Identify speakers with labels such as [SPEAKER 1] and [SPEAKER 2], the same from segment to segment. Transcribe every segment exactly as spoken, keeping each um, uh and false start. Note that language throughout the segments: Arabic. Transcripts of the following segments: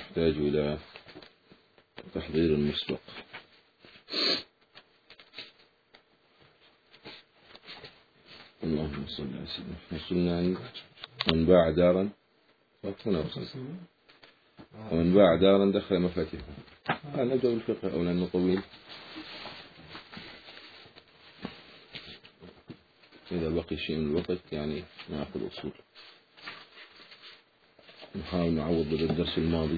[SPEAKER 1] يحتاج إلى تحضير مسبق. اللهم صل على سيدنا محمد. وصلنا عند من باع دارا ومن باع دارا دخل مفاتيحه. نبدأ بالفقه أو لأنه طويل، إذا بقي شيء من الوقت يعني نأخذ أصول، نحاول نعوض بالدرس الماضي.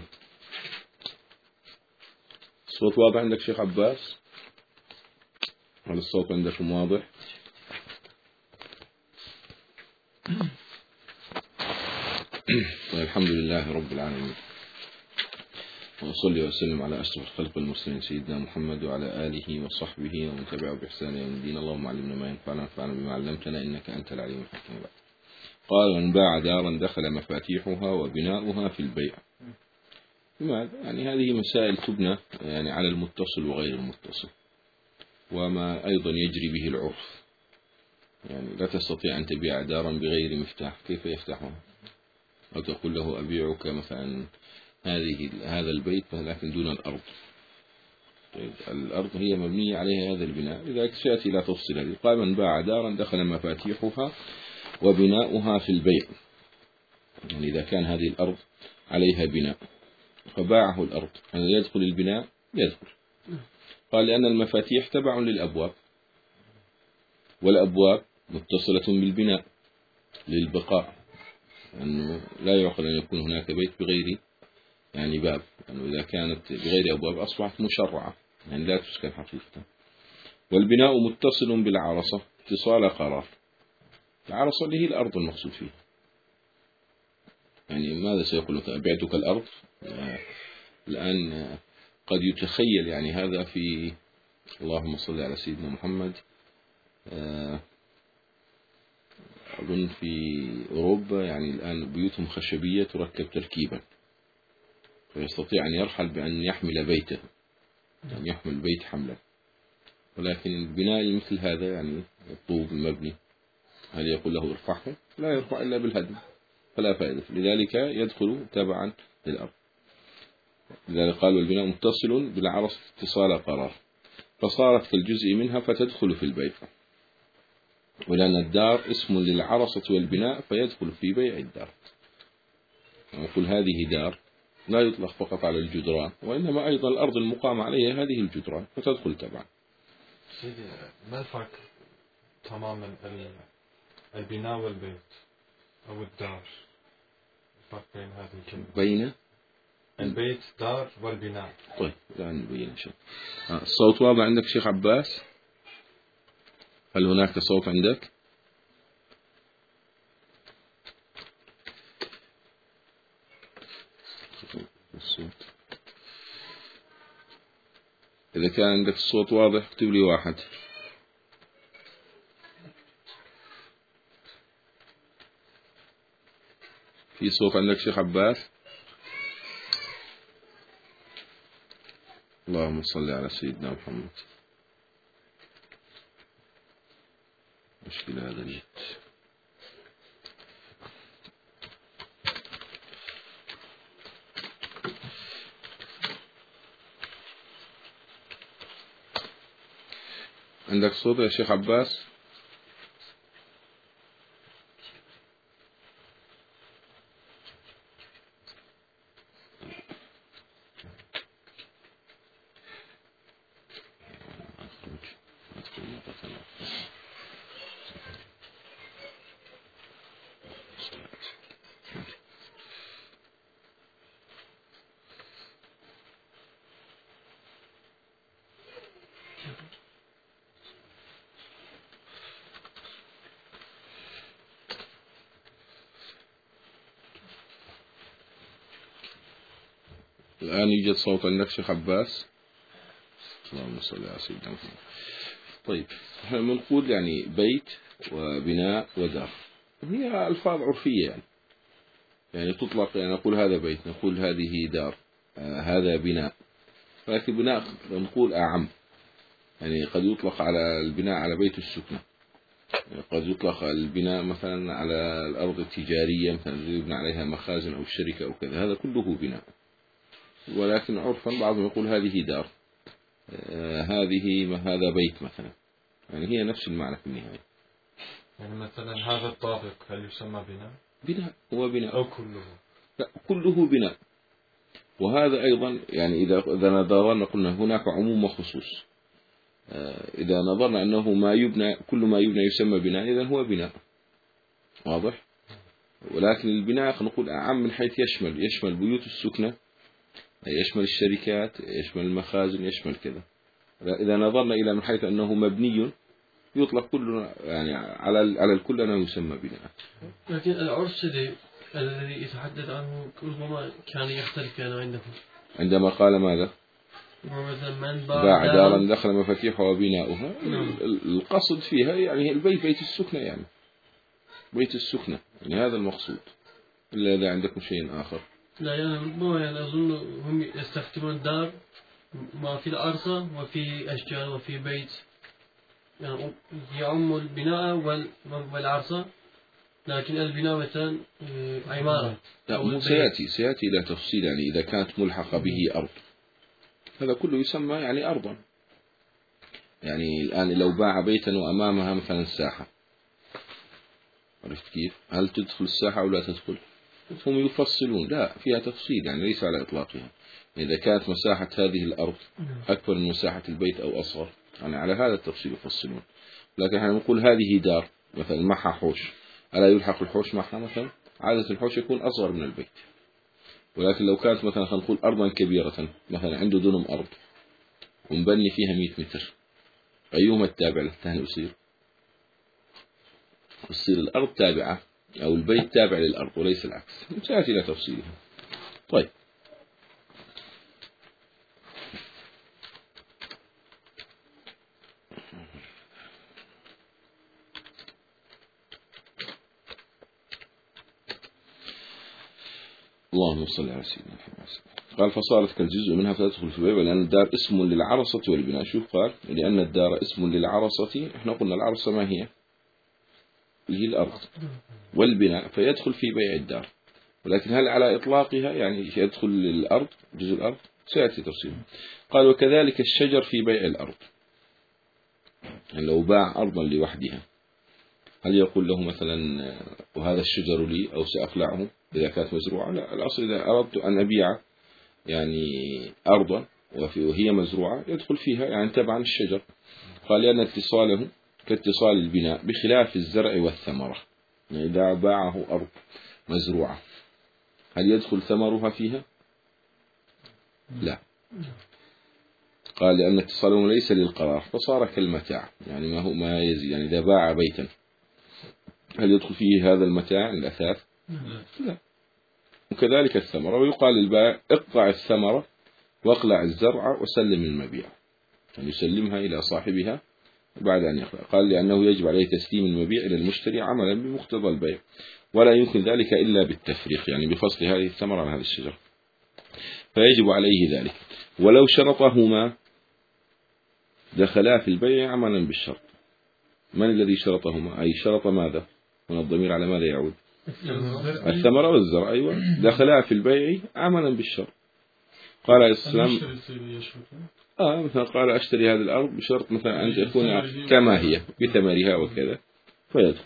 [SPEAKER 1] الصوت واضح عندك شيخ عباس؟ هل الصوت عندكم واضح؟ الحمد لله رب العالمين، وصلي وسلم على أشرف خلق المسلمين سيدنا محمد وعلى آله وصحبه ومن تبعه بإحسان يوم الدين. اللهم علمنا ما ينفعنا وانفعنا بما علمتنا إنك أنت العليم الحكيم. قال: من باع دارا دخل مفاتيحها وبناؤها في البيع. لماذا؟ يعني هذه مسائل تبنى يعني على المتصل وغير المتصل، وما أيضا يجري به العرف. يعني لا تستطيع أن تبيع دارا بغير مفتاح، كيف يفتحها؟ أو تقول له أبيعك مثلا هذه هذا البيت لكن دون الأرض. طيب الأرض هي مبنية عليها هذا البناء، لذلك سيأتي لا تفصل هذه. قال: من باع دارا دخل مفاتيحها وبناؤها في البيع. يعني إذا كان هذه الأرض عليها بناء فباعه الأرض، هل يدخل البناء؟ يدخل. قال: لأن المفاتيح تبع للأبواب، والأبواب متصلة بالبناء للبقاء، أنه لا يعقل أن يكون هناك بيت بغير يعني باب، أنه إذا كانت بغير أبواب أصبحت مشرعة يعني لا تسكن حقيقة. والبناء متصل بالعرصة اتصال قرار. العرصة اللي هي الأرض المقصود فيها. يعني ماذا سيقول لك؟ أبعتك الأرض. الآن قد يتخيل يعني هذا في، اللهم صل على سيدنا محمد، أظن في أوروبا يعني الآن بيوتهم خشبية تركب تركيبا، فيستطيع أن يرحل بأن يحمل بيته، يعني يحمل بيت حملا. ولكن البناء مثل هذا يعني الطوب المبني، هل يقول له ارفعه؟ لا يرفع إلا بالهدم، فلا فائدة. لذلك يدخل تبعا للأرض. لذلك قال: والبناء متصل بالعرص اتصال قرار، فصارت كالجزء منها فتدخل في البيع. ولأن الدار اسم للعرصة والبناء فيدخل في بيع الدار. نقول هذه دار لا يطلق فقط على الجدران، وإنما أيضا الأرض المقام عليها هذه الجدران فتدخل تبعا.
[SPEAKER 2] سيدي ما الفرق تماما البناء والبيت أو الدار؟ الفرق بين هذه الكلمة
[SPEAKER 1] بين
[SPEAKER 2] البيت دار والبناء.
[SPEAKER 1] طيب لا نبين شيء. الصوت واضح عندك شيخ عباس؟ هل هناك صوت عندك؟ الصوت إذا كان عندك الصوت واضح اكتب لي واحد. في صوت عندك شيخ عباس؟ اللهم صل على سيدنا محمد. مشكلة هذا النت. عندك صوت يا شيخ عباس؟ الآن يوجد صوت عندك شيخ عباس؟ اللهم صل على سيدنا محمد. طيب احنا بنقول يعني بيت وبناء ودار، هي ألفاظ عرفية يعني يعني تطلق، يعني نقول هذا بيت، نقول هذه دار، آه هذا بناء. لكن بناء نقول أعم، يعني قد يطلق على البناء على بيت السكنة، يعني قد يطلق البناء مثلا على الأرض التجارية مثلا يبنى عليها مخازن أو شركة أو كذا، هذا كله بناء. ولكن عرفا بعضهم يقول هذه دار، آه هذه هذا بيت مثلا، يعني هي نفس المعنى في النهاية.
[SPEAKER 2] يعني مثلا هذا الطابق هل يسمى بناء؟
[SPEAKER 1] بناء، هو بناء
[SPEAKER 2] أو كله؟
[SPEAKER 1] لا، كله بناء. وهذا أيضا يعني إذا إذا نظرنا قلنا هناك عموم وخصوص، إذا نظرنا أنه ما يبنى كل ما يبنى يسمى بناء إذا هو بناء، واضح. ولكن البناء نقول أعم من حيث يشمل يشمل بيوت السكنة، يشمل الشركات، يشمل المخازن، يشمل كذا. إذا نظرنا إلى من حيث أنه مبني يطلق كل يعني على على الكل أنه يسمى بناء.
[SPEAKER 3] لكن العرس الذي يتحدث عنه ربما كان يختلف كان عندكم
[SPEAKER 1] عندما قال ماذا؟
[SPEAKER 3] من
[SPEAKER 1] باع دارا دخل مفاتيحها وبناؤها، القصد فيها يعني البيت بيت السكنة، يعني بيت السكنة، يعني هذا المقصود. إلا إذا عندكم شيء آخر.
[SPEAKER 3] لا يعني يعني أظن هم يستخدمون الدار ما في الأرض وفي أشجار وفي بيت، يعني يعم البناء والعرصة، لكن البناء مثلا عمارة.
[SPEAKER 1] لا مو سيأتي سيأتي إلى تفصيل، يعني إذا كانت ملحقة به أرض هذا كله يسمى يعني أرضا. يعني الآن لو باع بيتا وأمامها مثلا ساحة، عرفت كيف؟ هل تدخل الساحة أو لا تدخل؟ هم يفصلون، لا فيها تفصيل، يعني ليس على إطلاقها. إذا كانت مساحة هذه الأرض أكبر من مساحة البيت أو أصغر، يعني على هذا التفصيل يفصلون. لكن احنا نقول هذه دار مثلا معها حوش، ألا يلحق الحوش معها مثلا؟ عادة الحوش يكون أصغر من البيت. ولكن لو كانت مثلا خلينا نقول أرضا كبيرة، مثلا عنده دنم أرض ونبني فيها مئة متر، أيهما التابع للثاني يصير؟ يصير الأرض تابعة أو البيت تابع للأرض وليس العكس. سأتي إلى تفصيلها. طيب اللهم صل على سيدنا محمد. قال فصارت كالجزء منها فتدخل في البيع، لأن الدار اسم للعرصة والبناء. شوف قال لأن الدار اسم للعرصة، احنا قلنا العرصة ما هي؟ هي الأرض، والبناء فيدخل في بيع الدار. ولكن هل على إطلاقها يعني يدخل الأرض جزء الأرض؟ سيأتي تفصيله. قال وكذلك الشجر في بيع الأرض، يعني لو باع أرضا لوحدها هل يقول له مثلا وهذا الشجر لي أو سأقلعه إذا كانت مزروعة؟ لا، الأصل إذا أردت أن أبيع يعني أرضا وهي مزروعة يدخل فيها يعني تبعا الشجر. قال لأن اتصاله كاتصال البناء بخلاف الزرع والثمرة، يعني إذا باعه أرض مزروعة هل يدخل ثمرها فيها؟ لا. قال لأن اتصاله ليس للقرار فصار كالمتاع، يعني ما هو ما يزيد. يعني إذا باع بيتا هل يدخل فيه هذا المتاع الأثاث؟ لا. وكذلك الثمرة. ويقال للبائع اقطع الثمرة واقلع الزرع وسلم المبيع، يعني يسلمها إلى صاحبها بعد أن يقلع. قال لأنه يجب عليه تسليم المبيع إلى المشتري عملا بمقتضى البيع، ولا يمكن ذلك إلا بالتفريق، يعني بفصل هذه الثمرة عن هذا الشجر، فيجب عليه ذلك. ولو شرطهما دخلا في البيع عملا بالشرط. من الذي شرطهما؟ أي شرط ماذا؟ هنا الضمير على ماذا يعود؟ الثمرة والزرع. أيوة، دخلا في البيع عملا بالشرط. قال الإسلام آه مثلا قال أشتري هذه الأرض بشرط مثلا أن تكون كما هي بثمرها وكذا فيدخل.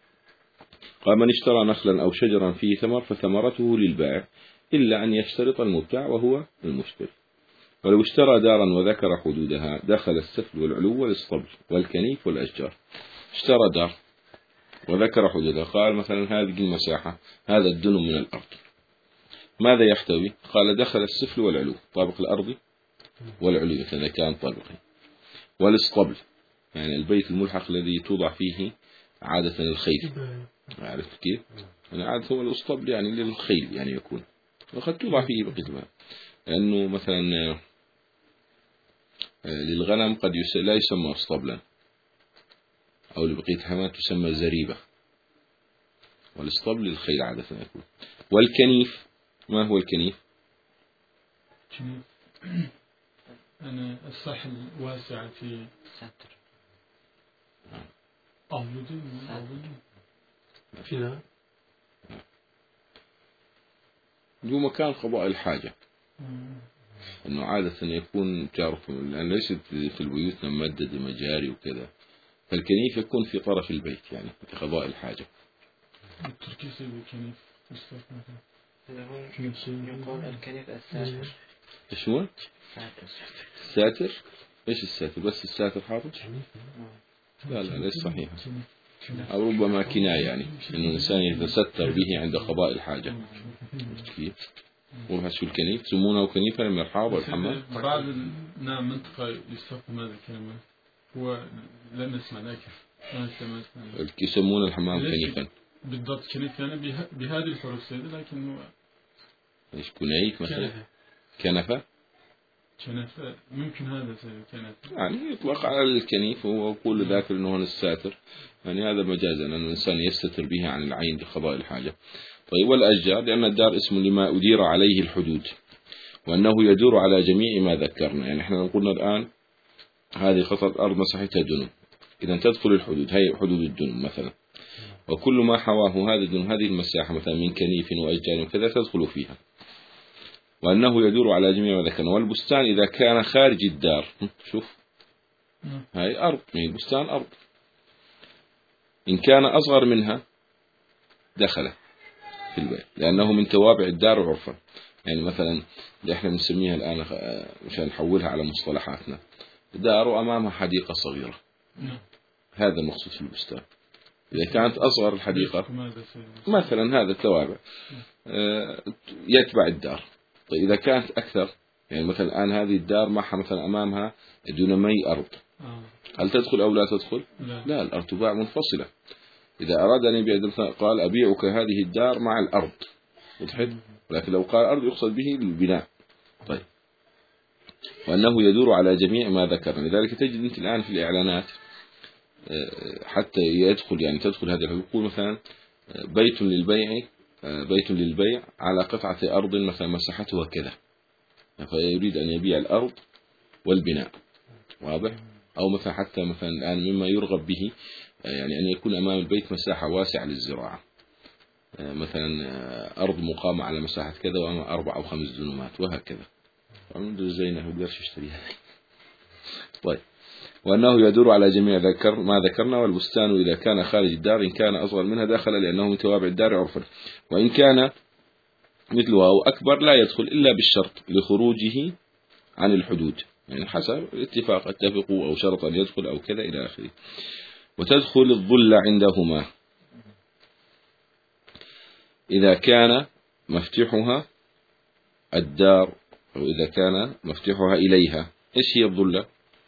[SPEAKER 1] قال من اشترى نخلا أو شجرا فيه ثمر فثمرته للبائع إلا أن يشترط المبتاع وهو المشتري. ولو اشترى دارا وذكر حدودها دخل السفل والعلو والاسطبل والكنيف والأشجار. اشترى دار وذكر حدودها، قال مثلا هذه المساحة هذا الدنم من الأرض ماذا يحتوي؟ قال دخل السفل والعلو، طابق الأرض والعلو إذا كان طابقين، والاسطبل يعني البيت الملحق الذي توضع فيه عادة الخيل، عرفت كيف؟ يعني عادة هو الاسطبل يعني للخيل يعني يكون، وقد توضع فيه بقية الماء، لأنه مثلا للغنم قد لا يسمى اسطبلا، أو لبقية الحيوانات تسمى زريبة، والاسطبل للخيل عادة يكون. والكنيف ما هو الكنيف؟
[SPEAKER 4] أنا الساحل واسع في
[SPEAKER 5] ساتر
[SPEAKER 4] أولد
[SPEAKER 1] فيها هو مكان قضاء الحاجة، أنه عادة يكون تعرفون لأن ليست في البيوت ممددة مجاري وكذا، فالكنيف يكون في طرف البيت يعني لقضاء الحاجة.
[SPEAKER 4] التركيز بالكنيف مستثمر.
[SPEAKER 5] يقول الكنيف الساتر.
[SPEAKER 1] إيش هو؟ الساتر. إيش الساتر؟ بس الساتر حاطط؟ لا لا ليس صحيح، أو ربما كناية يعني إنه الإنسان يتستر به عند قضاء الحاجة. كيف؟ وهش الكنيف يسمونه كنيفا من الحاضر والحمام.
[SPEAKER 4] بعض نعم منطقة يستخدم هذا الكلمة، هو لا نسمع لكن
[SPEAKER 1] يسمون الحمام كنيفا.
[SPEAKER 4] بالضبط كنيف يعني به... بهذه الحروف لكن هو
[SPEAKER 1] إيش كنيف مثلا؟ كنفة.
[SPEAKER 4] كنفة ممكن هذا كنفة
[SPEAKER 1] يعني يطلق على الكنيف ويقول ذاك إنه هو الساتر، يعني هذا مجازا أن الإنسان يستتر به عن العين لقضاء الحاجة. طيب والأشجار لأن الدار اسم لما أدير عليه الحدود، وأنه يدور على جميع ما ذكرنا. يعني احنا قلنا الآن هذه قطعة أرض مساحتها دنم، إذا تدخل الحدود هي حدود الدنم مثلا، وكل ما حواه هذا الدنم هذه المساحة مثلا من كنيف وأشجار وكذا تدخل فيها. وأنه يدور على جميع ما ذكرنا. والبستان إذا كان خارج الدار، شوف هاي أرض، البستان أرض، إن كان أصغر منها دخل في البيت لأنه من توابع الدار عرفا. يعني مثلا اللي احنا بنسميها الآن مشان نحولها على مصطلحاتنا، دار أمامها حديقة صغيرة، هذا المقصود في البستان. إذا كانت أصغر الحديقة مثلا هذا التوابع يتبع الدار. طيب إذا كانت أكثر، يعني مثلا الآن هذه الدار معها مثلا أمامها دونمي أرض، هل تدخل أو لا تدخل؟ لا, لا الأرض تباع منفصلة. إذا أراد أن يبيع قال أبيعك هذه الدار مع الأرض، وضحت؟ لكن لو قال أرض يقصد به البناء. طيب وأنه يدور على جميع ما ذكرنا. لذلك تجد أنت الآن في الإعلانات حتى يدخل يعني تدخل هذه يقول مثلا بيت للبيع، بيت للبيع على قطعة أرض مثلا مساحتها كذا، فيريد أن يبيع الأرض والبناء، واضح؟ أو مثلا حتى مثلا الآن مما يرغب به يعني أن يكون أمام البيت مساحة واسعة للزراعة، مثلا أرض مقامة على مساحة كذا وأما أربع أو خمس دنومات وهكذا. عنده زينة هو بيرش يشتريها. طيب وأنه يدور على جميع ذكر ما ذكرنا. والبستان إذا كان خارج الدار إن كان أصغر منها دخل لأنه من توابع الدار عرفا، وإن كان مثلها أو أكبر لا يدخل إلا بالشرط لخروجه عن الحدود، يعني حسب الاتفاق اتفقوا أو شرط أن يدخل أو كذا إلى آخره. وتدخل الظل عندهما إذا كان مفتوحها الدار أو إذا كان مفتوحها إليها. إيش هي الظلة؟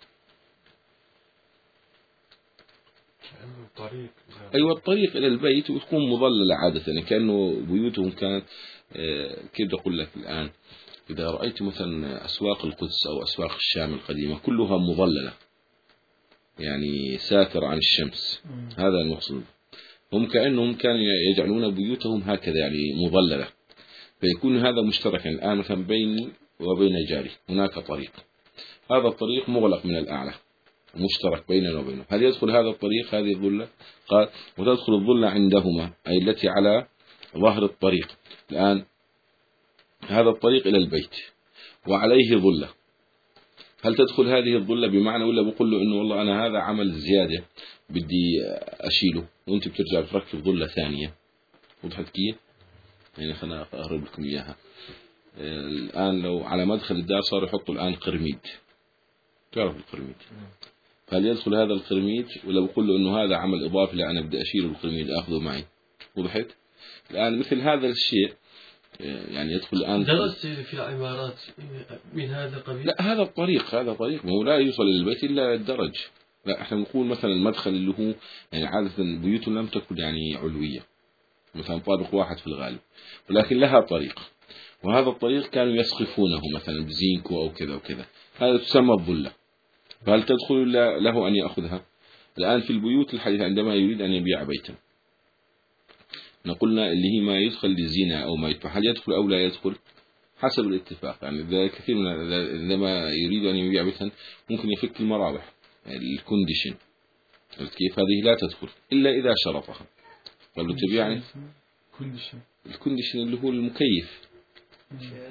[SPEAKER 2] الطريق.
[SPEAKER 1] أيوة الطريق إلى البيت، وتكون مظللة عادة، يعني كأنه بيوتهم كانت كيف أقول لك الآن إذا رأيت مثلا أسواق القدس أو أسواق الشام القديمة كلها مظللة، يعني ساتر عن الشمس، هذا المقصود. هم كأنهم كانوا يجعلون بيوتهم هكذا يعني مظللة، فيكون هذا مشتركا الآن مثلا بيني وبين جاري هناك طريق، هذا الطريق مغلق من الأعلى مشترك بيننا وبينه، هل يدخل هذا الطريق هذه الظلة؟ قال وتدخل الظلة عندهما أي التي على ظهر الطريق. الآن هذا الطريق إلى البيت وعليه ظلة، هل تدخل هذه الظلة بمعنى ولا بقول له إنه والله أنا هذا عمل زيادة بدي أشيله وأنت بترجع تركب ظلة ثانية؟ وضحت كيف؟ يعني خلنا أقرب لكم إياها. الآن لو على مدخل الدار صار يحطوا الآن قرميد، تعرف القرميد، فهل يدخل هذا القرميد ولا بقول له إنه هذا عمل إضافي لا أنا بدي أشيله القرميد أخذه معي؟ وضحت؟ الآن مثل هذا الشيء يعني يدخل الآن
[SPEAKER 3] درست في العمارات من هذا القبيل؟
[SPEAKER 1] لا هذا الطريق هذا طريق ما هو لا يوصل إلى البيت إلا الدرج. لا احنا نقول مثلا المدخل اللي هو يعني عادة بيوتنا لم تكن يعني علوية، مثلا طابق واحد في الغالب، ولكن لها طريق، وهذا الطريق كانوا يسقفونه مثلا بزينكو أو كذا وكذا، هذا تسمى الظلة. فهل تدخل له أن يأخذها؟ الآن في البيوت الحديثة عندما يريد أن يبيع بيتا نقولنا اللي هي ما يدخل للزينة أو ما يدفع، هل يدخل أو لا يدخل حسب الاتفاق. يعني كثير من عندما يريد أن يبيع بيتا ممكن يفك المراوح الكونديشن، كيف هذه لا تدخل إلا إذا شرطها. قالوا تبيعني الكونديشن اللي هو المكيف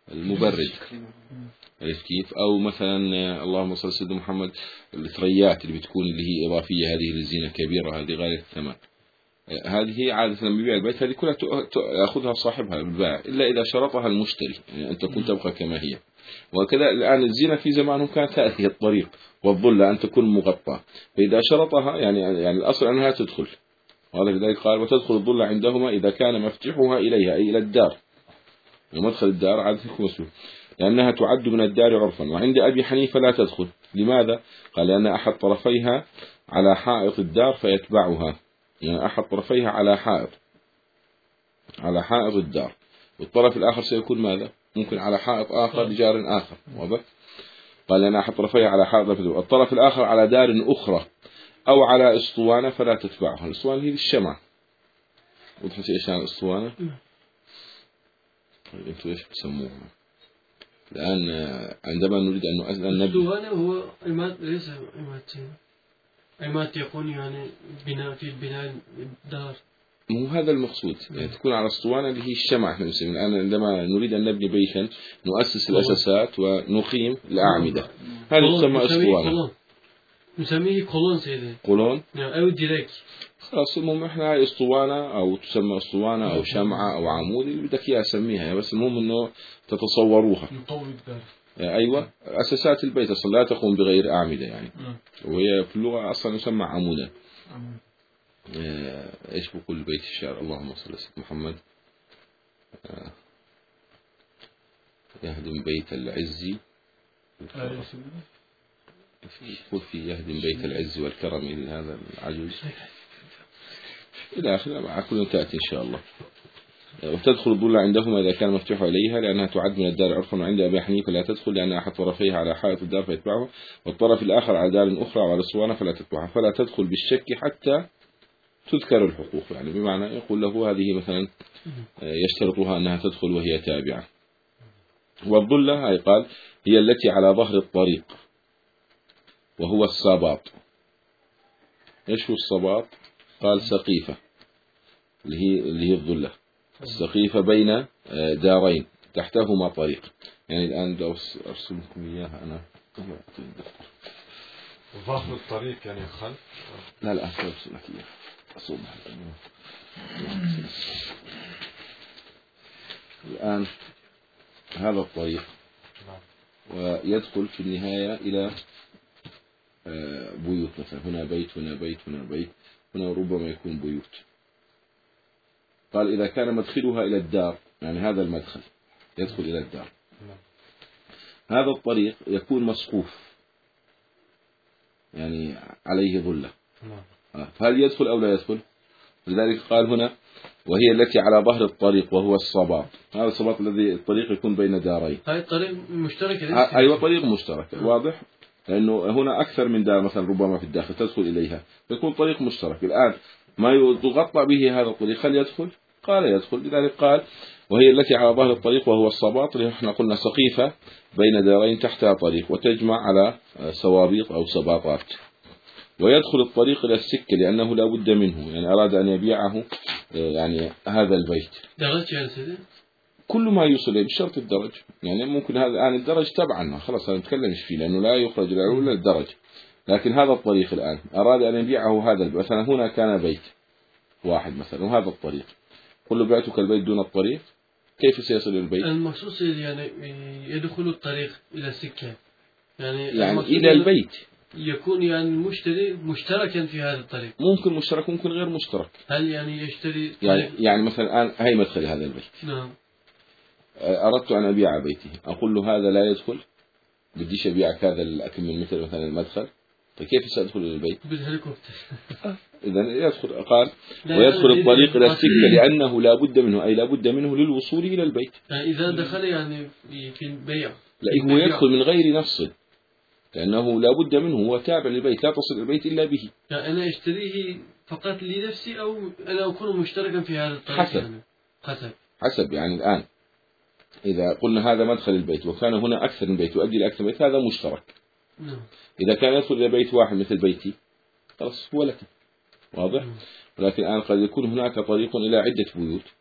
[SPEAKER 1] المبرد، عرفت كيف؟ أو مثلا اللهم صل على سيدنا محمد الثريات اللي بتكون اللي هي إضافية، هذه للزينة كبيرة، هذه غاية الثمن، هذه عادة لما يبيع البيت هذه كلها يأخذها صاحبها بالبائع إلا إذا شرطها المشتري، يعني أن تكون تبقى كما هي. وكذا الآن الزينة في زمانهم كانت هذه الطريق والظلة أن تكون مغطاة، فإذا شرطها يعني يعني الأصل أنها تدخل، وهذا لذلك قال وتدخل الظلة عندهما إذا كان مفتوحها إليها أي إلى الدار، ومدخل الدار عادة يكون مسلوب، لأنها تعد من الدار عرفا. وعند أبي حنيفة لا تدخل، لماذا؟ قال لأن أحد طرفيها على حائط الدار فيتبعها، يعني أحد طرفيها على حائط على حائط الدار، والطرف الآخر سيكون ماذا؟ ممكن على حائط آخر لجار آخر، واضح؟ قال لأن أحد طرفيها على حائط، الطرف الآخر على دار أخرى أو على أسطوانة فلا تتبعها. الأسطوانة هي الشمع، وضحت إيش عن الأسطوانة؟ أنتوا إيش بتسموها؟ الآن عندما نريد أن نؤذن النبي،
[SPEAKER 3] الأسطوانة هو عماد، ليس عماد عماد يكون يعني بناء في بناء الدار،
[SPEAKER 1] مو هذا المقصود، يعني تكون على الأسطوانة اللي هي الشمع. احنا نسمي الآن عندما نريد أن نبني بيتا نؤسس الأساسات ونقيم الأعمدة، هذا تسمى أسطوانة،
[SPEAKER 3] نسميه كولون سيدي،
[SPEAKER 1] كولون
[SPEAKER 3] أو ديريك.
[SPEAKER 1] خلاص المهم احنا أسطوانة أو تسمى أسطوانة أو شمعة أو عمود اللي بدك إياه سميها، بس المهم إنه تتصوروها. أيوة، أساسات البيت أصلا لا تقوم بغير أعمدة يعني، وهي في اللغة أصلا يسمى عمودا. إيش بقول بيت الشعر؟ اللهم صل على سيدنا محمد، يهدم بيت العز، يقول في يهدم بيت العز والكرم هذا العجوز إلى آخره، مع كل تأتي إن شاء الله. وتدخل الظلة عندهما إذا كان مفتوح إليها لأنها تعد من الدار عرفا، وعند أبي حنيفة لا تدخل لأن أحد طرفيها على حائط الدار فيتبعه، والطرف الآخر على دار أخرى وعلى الصوانة فلا تتبعها، فلا تدخل بالشك حتى تذكر الحقوق، يعني بمعنى يقول له هذه مثلا يشترطها أنها تدخل وهي تابعة. والظلة هي قال هي التي على ظهر الطريق وهو الصباط. إيش هو الصباط؟ قال سقيفة، اللي هي اللي هي الظلة، السقيفة بين دارين تحتهما طريق. يعني الآن لو أرسم لكم إياها أنا،
[SPEAKER 2] ظهر الطريق يعني الخلف؟
[SPEAKER 1] لا لا أرسم لك إياها أصوبها. الآن هذا الطريق ويدخل في النهاية إلى بيوت، مثلا هنا بيت هنا بيت هنا بيت، هنا ربما يكون بيوت. قال إذا كان مدخلها إلى الدار، يعني هذا المدخل يدخل إلى الدار، هذا الطريق يكون مسقوف يعني عليه ظلة، فهل يدخل أو لا يدخل؟ لذلك قال هنا وهي التي على ظهر الطريق وهو الصباط. هذا الصباط الذي الطريق يكون بين دارين،
[SPEAKER 3] هاي الطريق مشترك،
[SPEAKER 1] أيوة طريق مشترك، واضح؟ لأنه هنا أكثر من دار مثلا ربما في الداخل تدخل إليها، يكون طريق مشترك. الآن ما يغطى به هذا الطريق هل يدخل؟ قال يدخل. لذلك قال وهي التي على ظهر الطريق وهو الصباط، اللي احنا قلنا سقيفة بين دارين تحتها طريق وتجمع على سوابيط أو سباطات. ويدخل الطريق إلى السكة لأنه لا بد منه، يعني أراد أن يبيعه يعني هذا البيت.
[SPEAKER 3] درج يا سيدي؟
[SPEAKER 1] كل ما يوصل إليه بشرط الدرج، يعني ممكن هذا الآن الدرج تبعنا خلاص أنا نتكلمش فيه لأنه لا يخرج إلى الدرج، لكن هذا الطريق الآن أراد أن يبيعه هذا، مثلا هنا كان بيت واحد مثلا وهذا الطريق، قل له بعتك البيت دون الطريق، كيف سيصل إلى البيت؟
[SPEAKER 3] المخصوص يعني يدخل الطريق إلى السكة، يعني,
[SPEAKER 1] يعني إلى البيت
[SPEAKER 3] يكون يعني مشتري مشتركا في هذا الطريق،
[SPEAKER 1] ممكن مشترك ممكن غير مشترك.
[SPEAKER 3] هل يعني يشتري
[SPEAKER 1] يعني, يعني مثلا الآن هي مدخل هذا البيت،
[SPEAKER 3] نعم،
[SPEAKER 1] أردت أن أبيع بيتي، أقول له هذا لا يدخل، بديش أبيعك هذا الأكل من مثل مثلا المدخل، فكيف سأدخل إلى البيت؟
[SPEAKER 3] بالهليكوبتر.
[SPEAKER 1] إذا يدخل، قال ويدخل الطريق إلى السكة لأنه لا بد منه، أي لا بد منه للوصول إلى البيت.
[SPEAKER 3] يعني إذا دخل يعني في البيع،
[SPEAKER 1] لا هو يدخل من غير نفسه لأنه لا بد منه، هو تابع للبيت، لا تصل البيت إلا به.
[SPEAKER 3] يعني أنا أشتريه فقط لنفسي أو أنا أكون مشتركا في هذا الطريق؟
[SPEAKER 1] حسب
[SPEAKER 3] يعني. حسب
[SPEAKER 1] حسب يعني الآن إذا قلنا هذا مدخل البيت وكان هنا أكثر من بيت يؤدي لأكثر من بيت هذا مشترك.
[SPEAKER 3] نعم.
[SPEAKER 1] إذا كان يدخل إلى بيت واحد مثل بيتي خلاص هو لك، واضح؟ ولكن الآن قد يكون هناك طريق إلى عدة بيوت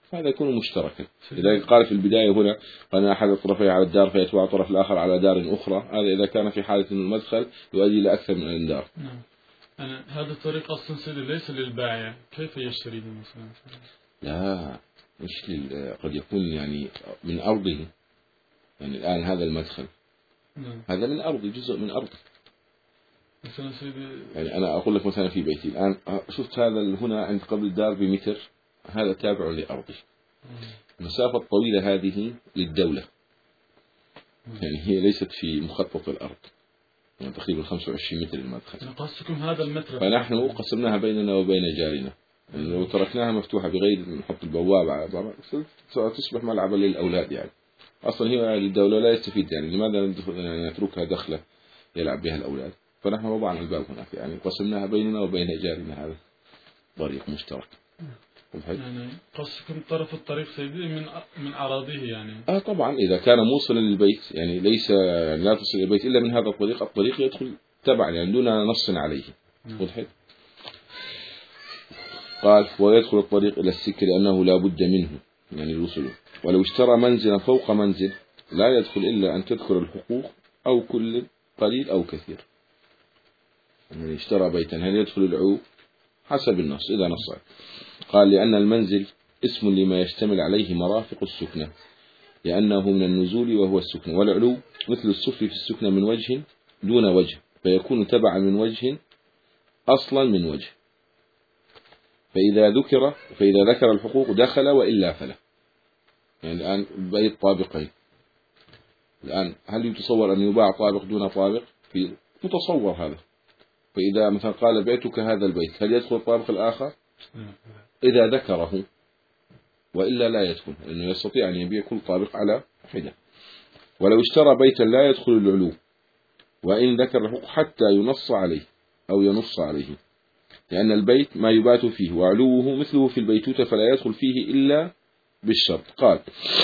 [SPEAKER 1] هذا يكون مشتركا. إذا قال في البداية هنا أن أحد الطرفين على الدار فيتبع الطرف الآخر على دار أخرى، هذا إذا كان في حالة المدخل يؤدي إلى أكثر من الدار.
[SPEAKER 4] نعم. أنا هذا الطريق أصلا سيدي ليس للبائع، كيف يشتري مثلا؟
[SPEAKER 1] لا مش قد يكون يعني من أرضه، يعني الآن هذا المدخل
[SPEAKER 4] نعم.
[SPEAKER 1] هذا من أرضي، جزء من أرضي.
[SPEAKER 4] مثلا سيدي
[SPEAKER 1] يعني أنا أقول لك مثلا في بيتي الآن شفت هذا هنا عند قبل الدار بمتر، هذا تابع لأرضي. المسافة الطويلة هذه للدولة، يعني هي ليست في مخطط الأرض، يعني تقريبا خمسة وعشرين متر المدخل.
[SPEAKER 4] قصدكم هذا المتر؟
[SPEAKER 1] فنحن قسمناها بيننا وبين جارنا، يعني لو تركناها مفتوحة بغير نحط البوابة على بعض تصبح ملعبا للأولاد، يعني أصلا هي للدولة لا يستفيد، يعني لماذا نتركها دخلة يلعب بها الأولاد؟ فنحن وضعنا الباب هناك، يعني قسمناها بيننا وبين جارنا، هذا طريق مشترك.
[SPEAKER 4] يعني قصدكم طرف الطريق سيدي من من أراضيه يعني؟
[SPEAKER 1] آه طبعا إذا كان موصلا للبيت، يعني ليس يعني لا تصل البيت إلا من هذا الطريق، الطريق يدخل تبعا يعني دون نص عليه. وضحت؟ قال ويدخل الطريق إلى السكة لأنه لا بد منه، يعني الوصول. ولو اشترى منزلا فوق منزل لا يدخل إلا أن تذكر الحقوق أو كل قليل أو كثير. يعني اشترى بيتا هل يدخل العلو؟ حسب النص إذا نص. قال لأن المنزل اسم لما يشتمل عليه مرافق السكنة، لأنه من النزول وهو السكنة، والعلو مثل السفل في السكنة من وجه دون وجه، فيكون تبعا من وجه أصلا من وجه. فإذا ذكر فإذا ذكر الحقوق دخل وإلا فلا. يعني الآن بيت طابقين، الآن هل يتصور أن يباع طابق دون طابق؟ في متصور هذا. فإذا مثلا قال بعتك هذا البيت هل يدخل الطابق الآخر؟ إذا ذكره، وإلا لا يدخل، لأنه يستطيع أن يبيع كل طابق على حدة. ولو اشترى بيتا لا يدخل العلو وإن ذكر الحقوق حتى ينص عليه أو ينص عليه، لأن البيت ما يبات فيه وعلوه مثله في البيتوتة فلا يدخل فيه إلا بالشرط. قال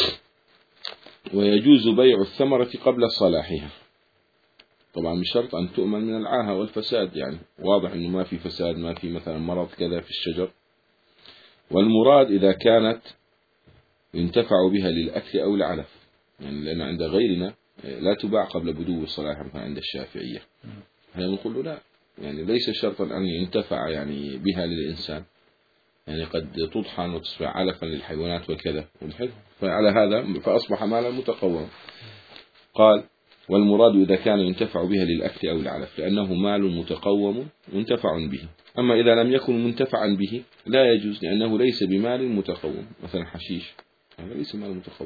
[SPEAKER 1] ويجوز بيع الثمرة قبل صلاحها، طبعا بشرط أن تؤمن من العاهة والفساد، يعني واضح أنه ما في فساد، ما في مثلا مرض كذا في الشجر. والمراد إذا كانت ينتفع بها للأكل أو العلف، يعني لأن عند غيرنا لا تباع قبل بدو الصلاح مثلا عند الشافعية، هذا نقول له لا، يعني ليس شرطا أن ينتفع يعني بها للإنسان، يعني قد تطحن وتصبح علفا للحيوانات وكذا، فعلى هذا فأصبح مالا متقوما. قال والمراد إذا كان ينتفع بها للأكل أو العلف، لأنه مال متقوم منتفع به. أما إذا لم يكن منتفعا به لا يجوز، لأنه ليس بمال متقوم، مثلا حشيش هذا ليس مال متقوم.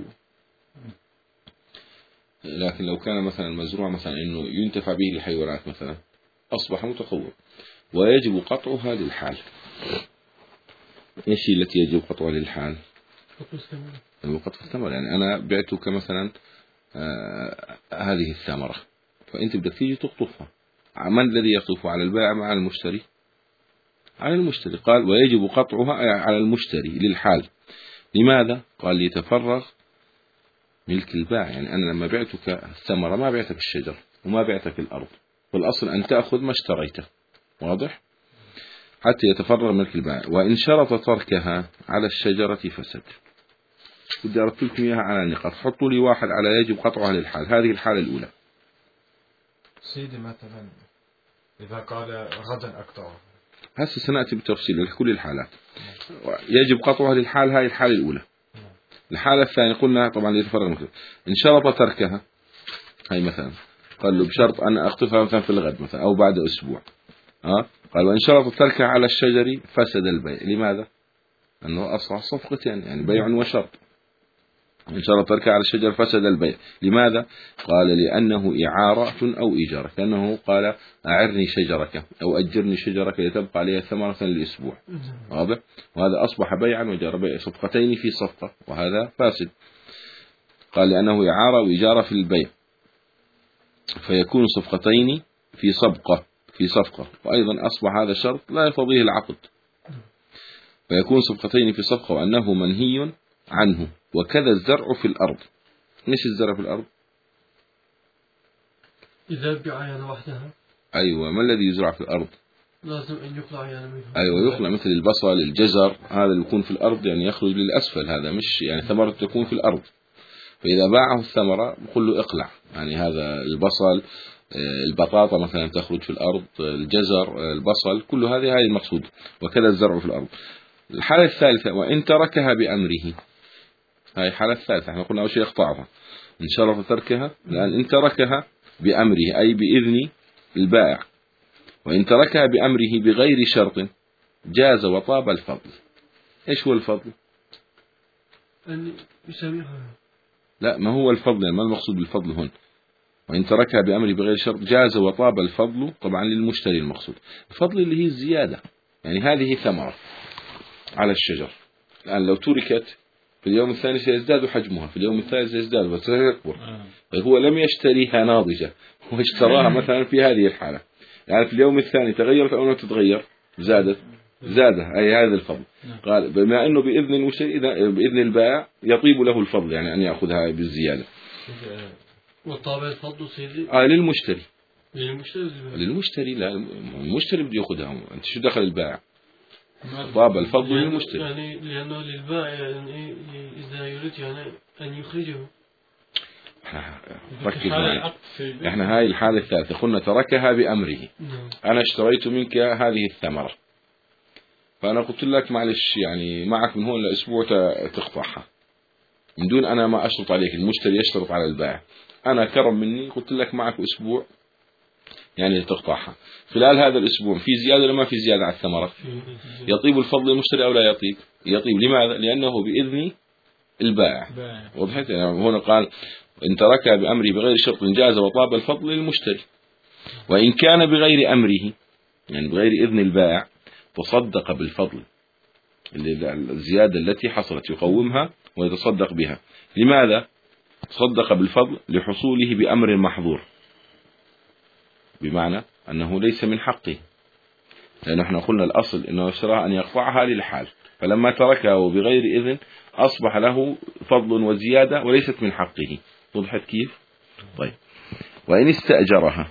[SPEAKER 1] لكن لو كان مثلا مزروع مثلا إنه ينتفع به للحيوانات مثلا أصبح متقوم. ويجب قطعها للحال. إيش التي يجب قطعها للحال؟ قطع الثمرة، يعني أنا بعتك مثلا آه هذه الثمرة، فأنت بدك تيجي تقطفها، من الذي يقطفها؟ على البائع مع المشتري؟ على المشتري. قال ويجب قطعها على المشتري للحال. لماذا؟ قال ليتفرغ ملك البائع، يعني أنا لما بعتك الثمرة ما بعتك الشجر وما بعتك الأرض، والأصل أن تأخذ ما اشتريته، واضح؟ حتى يتفرغ ملك البائع. وإن شرط تركها على الشجرة فسد. بدي أرتب لكم إياها على النقاط، حطوا لي واحد على يجب قطعها للحال، هذه الحالة الأولى.
[SPEAKER 2] سيدي مثلا إذا قال غدا أقطعه،
[SPEAKER 1] هسه سنأتي بالتفصيل لكل الحالات. يجب قطعها للحال، هذه الحالة الأولى. الحالة الثانية قلنا طبعا يتفرغ ملك. إن شرط تركها، هاي مثلا قال له بشرط أن أقطفها مثلا في الغد مثلا أو بعد أسبوع، ها؟ قال وإن شرط تركها على الشجر فسد البيع. لماذا؟ أنه أصبح صفقتين، يعني بيع وشرط. إن شرط تركها على الشجر فسد البيع. لماذا؟ قال لأنه إعارة أو إجارة، كأنه قال أعرني شجرك أو أجرني شجرك لتبقى عليها ثمرة للأسبوع، واضح؟ وهذا أصبح بيعا وإجارة، بيع صفقتين في صفقة، وهذا فاسد. قال لأنه إعارة وإجارة في البيع، فيكون صفقتين في صفقة في صفقة وأيضا أصبح هذا شرط لا يفضيه العقد، فيكون صفقتين في صفقة وأنه منهي عنه. وكذا الزرع في الأرض. إيش الزرع في الأرض؟
[SPEAKER 3] إذا بيع يعني وحدها.
[SPEAKER 1] أيوة، ما الذي يزرع في الأرض؟
[SPEAKER 3] لازم أن يقلع يعني منه.
[SPEAKER 1] أيوة يقلع، مثل البصل الجزر هذا اللي يكون في الأرض يعني يخرج للأسفل، هذا مش يعني ثمرة تكون في الأرض، فإذا باعه الثمرة بقول له اقلع. يعني هذا البصل البطاطا مثلا تخرج في الأرض، الجزر البصل كل هذه هذه المقصود، وكذا الزرع في الأرض. الحالة الثالثة وإن تركها بأمره، هاي الحالة الثالثة احنا قلنا أول شيء اقطعها إن شرط تركها، لأن إن تركها بأمره أي بإذن البائع، وإن تركها بأمره بغير شرط جاز وطاب الفضل. إيش هو الفضل؟
[SPEAKER 3] أن يسامحها.
[SPEAKER 1] لا، ما هو الفضل يعني ما المقصود بالفضل هون؟ وإن تركها بأمره بغير شرط جاز وطاب الفضل، طبعا للمشتري المقصود. الفضل اللي هي الزيادة، يعني هذه ثمرة على الشجر الآن لو تركت في اليوم الثاني سيزداد حجمها، في اليوم الثالث سيزداد وسيكبر. طيب هو لم يشتريها ناضجة، هو اشتراها مثلا في هذه الحالة، يعني في اليوم الثاني تغيرت أو لم تتغير؟ زادت، زادها، أي هذا الفضل. قال بما أنه بإذن المشتري بإذن البائع يطيب له الفضل، يعني أن يأخذها بالزيادة.
[SPEAKER 3] وطابع الفضل سيدي
[SPEAKER 1] آه للمشتري.
[SPEAKER 3] للمشتري
[SPEAKER 1] للمشتري لا، المشتري بده يأخذها، أنت شو دخل البائع؟ طاب الفضل للمشتري.
[SPEAKER 3] يعني لأنه للبائع يعني إذا يريد يعني أن يخرجه.
[SPEAKER 1] ركز معي، احنا هاي الحالة الثالثة قلنا تركها بأمره. أنا اشتريت منك هذه الثمرة، فأنا قلت لك معلش يعني معك من هون لأسبوع تقطعها من دون أنا ما أشرط عليك، المشتري يشترط على البائع، أنا كرم مني قلت لك معك أسبوع يعني تقطعها. خلال هذا الأسبوع في زيادة ولا ما في زيادة على الثمرة؟ يطيب الفضل المشتري أو لا يطيب؟ يطيب. لماذا؟ لأنه بإذن البائع. وضحت؟ يعني هنا قال إن تركها بأمره بغير شرط جاز وطاب الفضل للمشتري. وإن كان بغير أمره يعني بغير إذن البائع تصدق بالفضل، الزيادة التي حصلت يقومها ويتصدق بها. لماذا؟ تصدق بالفضل لحصوله بأمر محظور، بمعنى أنه ليس من حقه، لأنه احنا قلنا الأصل أنه اشتراها أن يقطعها للحال، فلما تركها وبغير إذن أصبح له فضل وزيادة وليست من حقه. وضحت كيف؟ طيب وإن استأجرها،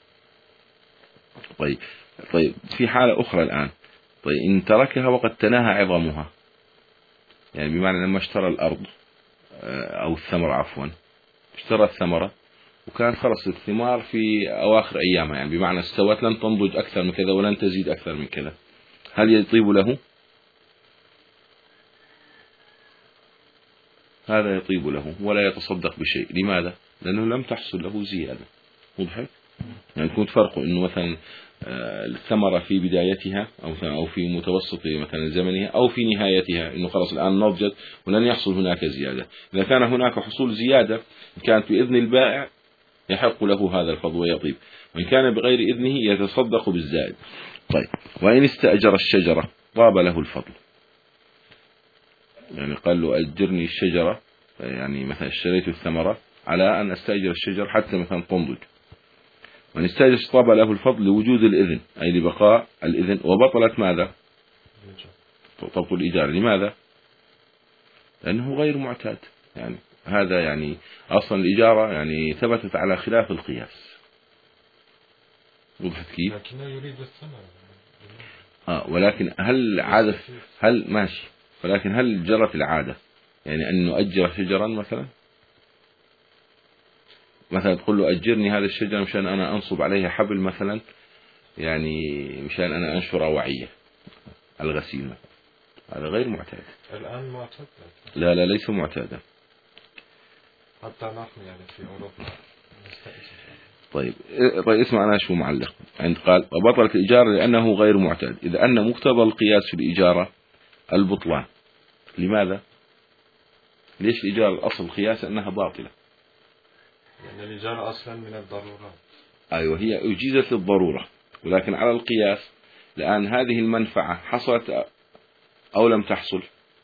[SPEAKER 1] طيب طيب في حالة أخرى الآن، طيب إن تركها وقد تناهى عظمها، يعني بمعنى لما اشترى الأرض أو الثمرة عفوا، اشترى الثمرة وكان خلص الثمار في أواخر أيامها، يعني بمعنى استوت لن تنضج أكثر من كذا ولن تزيد أكثر من كذا، هل يطيب له؟ هذا يطيب له ولا يتصدق بشيء. لماذا؟ لأنه لم تحصل له زيادة. وضحت؟ يعني كنت فرقه إنه مثلا الثمرة في بدايتها أو أو في متوسط مثلا زمنها أو في نهايتها، إنه خلاص الآن نضجت ولن يحصل هناك زيادة. إذا كان هناك حصول زيادة كانت بإذن البائع يحق له هذا الفضل ويطيب، وإن كان بغير إذنه يتصدق بالزائد. طيب وإن استأجر الشجرة طاب له الفضل، يعني قال له أجرني الشجرة، يعني مثلا اشتريت الثمرة على أن أستأجر الشجر حتى مثلا تنضج، وإن استأجر طاب له الفضل لوجود الإذن أي لبقاء الإذن، وبطلت ماذا؟ تبطل الإجارة. لماذا؟ لأنه غير معتاد، يعني هذا يعني أصلا الإجارة يعني ثبتت على خلاف القياس. وضحت كيف؟
[SPEAKER 2] لكنه يريد الثمرة.
[SPEAKER 1] آه ولكن هل عادة هل ماشي، ولكن هل جرت العادة يعني أن نؤجر شجرا مثلا مثلا تقول له أجرني هذا الشجر مشان أنا أنصب عليها حبل مثلا، يعني مشان أنا أنشر وعية الغسيل مثلا، هذا غير معتاد.
[SPEAKER 2] الآن معتاد؟
[SPEAKER 1] لا لا ليس معتادا
[SPEAKER 2] حتى نحن يعني في أوروبا.
[SPEAKER 1] طيب طيب اسمع أنا شو معلق عند قال وبطلت الإجارة لأنه غير معتاد، إذا أن مقتضى القياس في الإجارة البطلان. لماذا؟ ليش الإجارة الأصل قياس أنها باطلة؟
[SPEAKER 2] يعني الإجارة أصلا من الضرورات.
[SPEAKER 1] أيوة هي أجيزت للضرورة، ولكن على القياس لأن هذه المنفعة حصلت أو لم تحصل؟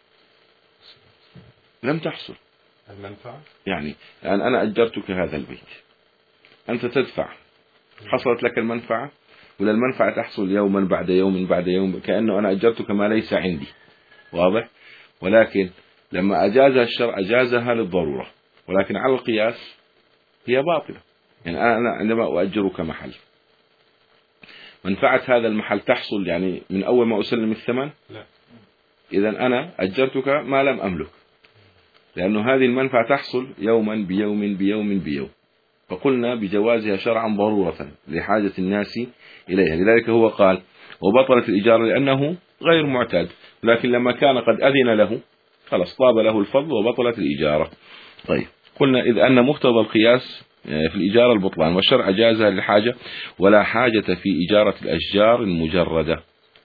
[SPEAKER 1] لم تحصل
[SPEAKER 2] المنفعة؟
[SPEAKER 1] يعني الآن أنا أجرتك هذا البيت، أنت تدفع، حصلت لك المنفعة ولا المنفعة تحصل يوما بعد يوم بعد يوم، كأنه أنا أجرتك ما ليس عندي. واضح؟ ولكن لما أجازها الشرع أجازها للضرورة، ولكن على القياس هي باطلة. يعني أنا عندما أؤجرك محل منفعة هذا المحل تحصل يعني من أول ما أسلم الثمن؟
[SPEAKER 2] لا.
[SPEAKER 1] إذا أنا أجرتك ما لم أملك، لأنه هذه المنفعة تحصل يوما بيوم بيوم بيوم، فقلنا بجوازها شرعا ضرورة لحاجة الناس إليها. لذلك هو قال وبطلت الإجارة لأنه غير معتاد، لكن لما كان قد أذن له خلاص طاب له الفضل وبطلت الإجارة. طيب قلنا إذ أن مقتضى القياس في الإجارة البطلان، والشرع جازها للحاجة، ولا حاجة في إجارة الأشجار المجردة.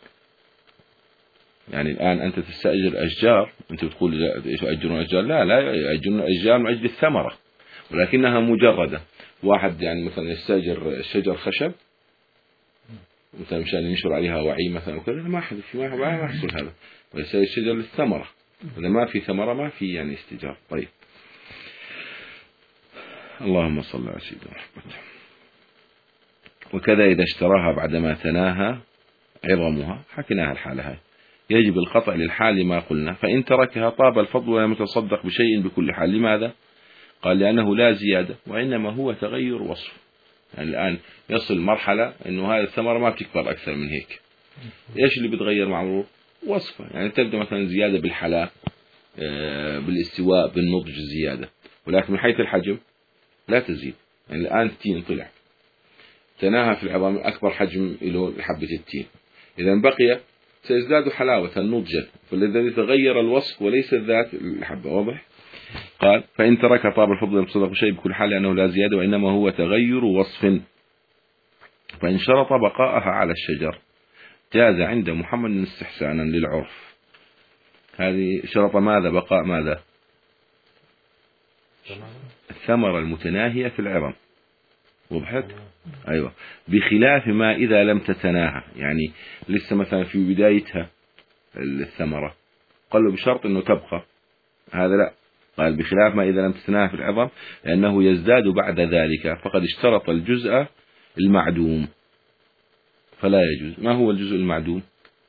[SPEAKER 1] يعني الآن أنت تستأجر أشجار، أنت بتقول يأجرون أشجار، لا لا يأجرون أشجار من أجل الثمرة، ولكنها مجردة. واحد يعني مثلا يستأجر شجر خشب مثلا مشان ينشر عليها وعي مثلا وكذا، ما حد في ما ما يحصل هذا، ويستأجر شجر للثمرة، إذا ما في ثمرة ما في يعني استئجار. طيب اللهم صل على سيدنا محمد. وكذا إذا اشتراها بعدما تناهى عظمها، حكيناها الحالة هاي، يجب القطع للحال ما قلنا، فإن تركها طاب الفضل ولم يتصدق بشيء بكل حال. لماذا؟ قال لأنه لا زيادة، وإنما هو تغير وصف. يعني الآن يصل مرحلة أنه هذه الثمرة ما بتكبر أكثر من هيك، إيش اللي بتغير مع المرور؟ وصفة. يعني تبدأ مثلا زيادة بالحلاء، بالاستواء، بالنضج زيادة، ولكن من حيث الحجم لا تزيد. يعني الآن التين طلع تناهى في العظام أكبر حجم له حبة التين، إذا بقي سيزداد حلاوة نضجا، فالذي تغير الوصف وليس ذات الحبة. واضح؟ قال فإن ترك طاب الفضل يتصدق بشيء بكل حال لأنه لا زيادة، وإنما هو تغير وصف. فإن شرط بقاءها على الشجر جاز عند محمد استحسانا للعرف. هذه شرط ماذا؟ بقاء ماذا؟ الثمرة المتناهية في العظم. وضحت؟ أيوة. بخلاف ما إذا لم تتناهى، يعني لسه مثلا في بدايتها الثمرة، قال له بشرط أنه تبقى، هذا لا. قال بخلاف ما إذا لم تتناهى في العظم لأنه يزداد بعد ذلك، فقد اشترط الجزء المعدوم فلا يجوز. ما هو الجزء المعدوم؟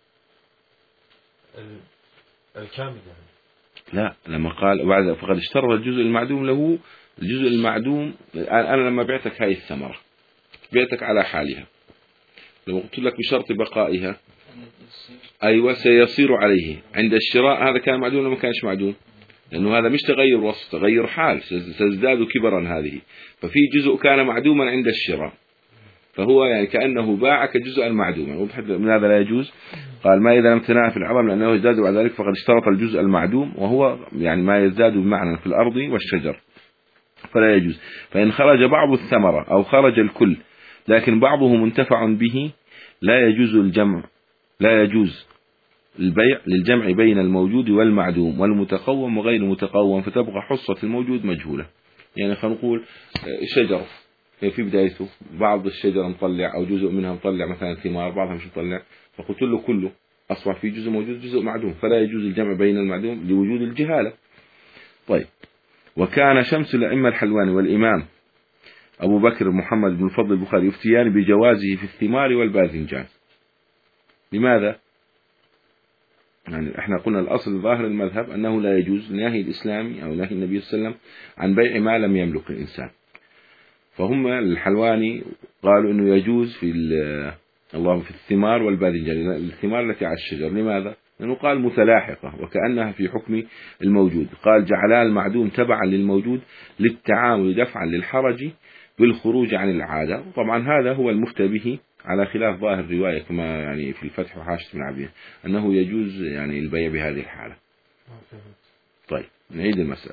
[SPEAKER 2] الكامل يعني.
[SPEAKER 1] لا، لما قال بعد فقد اشترط الجزء المعدوم له، الجزء المعدوم أنا لما بعتك هاي الثمرة بعتك على حالها، لو قلت لك بشرط بقائها أيوة سيصير عليه عند الشراء، هذا كان معدوم ولا ما كانش معدوم؟ لأنه هذا مش تغير وصف، تغير حال، سيزداد كبرا هذه، ففي جزء كان معدوما عند الشراء، فهو يعني كأنه باعك جزءا معدوما. من هذا لا يجوز. قال ما إذا لم تناهى في العظم لأنه يزداد بعد ذلك فقد اشترط الجزء المعدوم، وهو يعني ما يزداد بمعنى في الأرض والشجر، فلا يجوز. فإن خرج بعض الثمرة أو خرج الكل لكن بعضه منتفع به لا يجوز الجمع، لا يجوز البيع للجمع بين الموجود والمعدوم والمتقوم وغير المتقوم، فتبقى حصة الموجود مجهولة. يعني خلينا نقول شجر في بدايته بعض الشجر مطلع أو جزء منها مطلع مثلا ثمار، بعضها مش مطلع، فقلت له كله أصبح في جزء موجود جزء معدوم، فلا يجوز الجمع بين المعدوم لوجود الجهالة. طيب وكان شمس الأئمة الحلواني والإمام أبو بكر محمد بن الفضل البخاري يفتيان بجوازه في الثمار والباذنجان. لماذا؟ يعني احنا قلنا الأصل ظاهر المذهب أنه لا يجوز، نهي الإسلامي أو نهي النبي صلى الله عليه وسلم عن بيع ما لم يملك الإنسان، فهم الحلواني قالوا أنه يجوز في الله في الثمار والباذنجان، الثمار التي على الشجر. لماذا؟ لأنه قال متلاحقة وكأنها في حكم الموجود، قال جعلها المعدوم تبعا للموجود للتعامل دفعا للحرج بالخروج عن العادة. طبعا هذا هو المفتى به على خلاف ظاهر الرواية كما يعني في الفتح وحاشة بن عبيد أنه يجوز يعني البيع بهذه الحالة. طيب نعيد المسألة.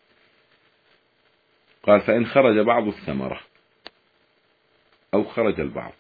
[SPEAKER 1] قال فإن خرج بعض الثمرة أو خرج البعض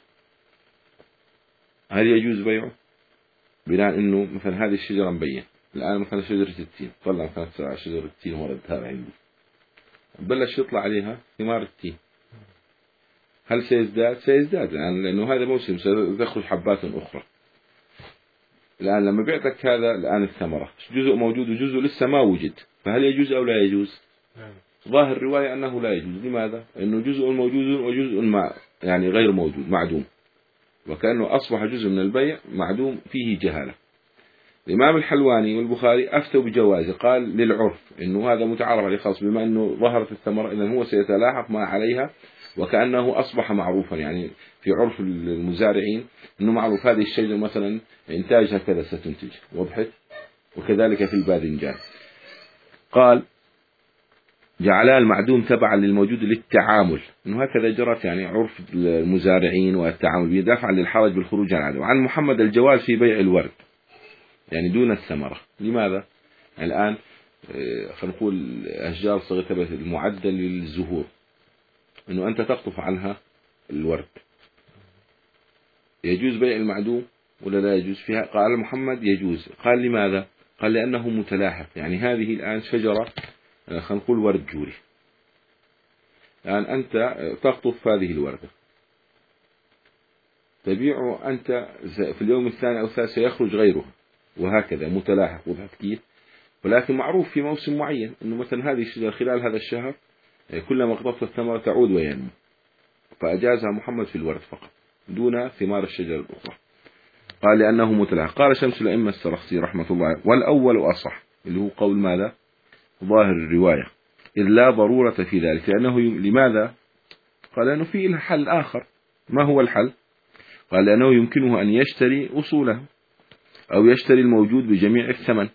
[SPEAKER 1] هل يجوز بيعه؟ بناء أنه مثلا هذه الشجرة مبين الآن، مثلا شجرة التين طلع مثلا شجرة التين وردها عندي، بلش يطلع عليها ثمار التين، هل سيزداد؟ سيزداد يعني لأنه هذا موسم ستخرج حبات أخرى. الآن لما بعتك هذا الآن الثمرة جزء موجود وجزء لسه ما وجد، فهل يجوز أو لا يجوز؟ ظاهر الرواية أنه لا يجوز. لماذا؟ أنه جزء موجود وجزء ما يعني غير موجود معدوم، وكأنه أصبح جزء من البيع معدوم فيه جهالة. الإمام الحلواني والبخاري أفتوا بجوازه، قال للعرف إنه هذا متعارف عليه خاص، بما إنه ظهرت الثمرة إذن هو سيتلاحق ما عليها وكأنه أصبح معروفا، يعني في عرف المزارعين أنه معروف هذه الشجرة مثلا إنتاجها كذا ستنتج، وضحت؟ وكذلك في الباذنجان. قال جعلها المعدوم تبعا للموجود للتعامل، إنه هكذا جرت يعني عرف المزارعين والتعامل به دافعا للحرج بالخروج عن العادة. وعن محمد الجواز في بيع الورد يعني دون الثمرة. لماذا؟ يعني الآن خلينا نقول أشجار صغيرة المعدل للزهور، إنه أنت تقطف عنها الورد، يجوز بيع المعدوم ولا لا يجوز فيها؟ قال محمد يجوز. قال لماذا؟ قال لأنه متلاحق، يعني هذه الآن شجرة خلينا نقول ورد جوري، الآن أنت تقطف هذه الوردة تبيعه أنت في اليوم الثاني أو الثالث سيخرج غيرها، وهكذا متلاحق. وضحت كيف؟ ولكن معروف في موسم معين إنه مثلا هذه الشجرة خلال هذا الشهر كلما قطفت الثمرة تعود وينمو، فأجازها محمد في الورد فقط دون ثمار الشجر الأخرى. قال لأنه متلاحق. قال شمس الأئمة السرخسي رحمة الله عليه والأول أصح، اللي هو قول ماذا؟ ظاهر الرواية، إذ لا ضرورة في ذلك. لأنه يم... لماذا؟ قال لأنه فيه حل آخر. ما هو الحل؟ قال لأنه يمكنه أن يشتري أصوله أو يشتري الموجود بجميع الثمن،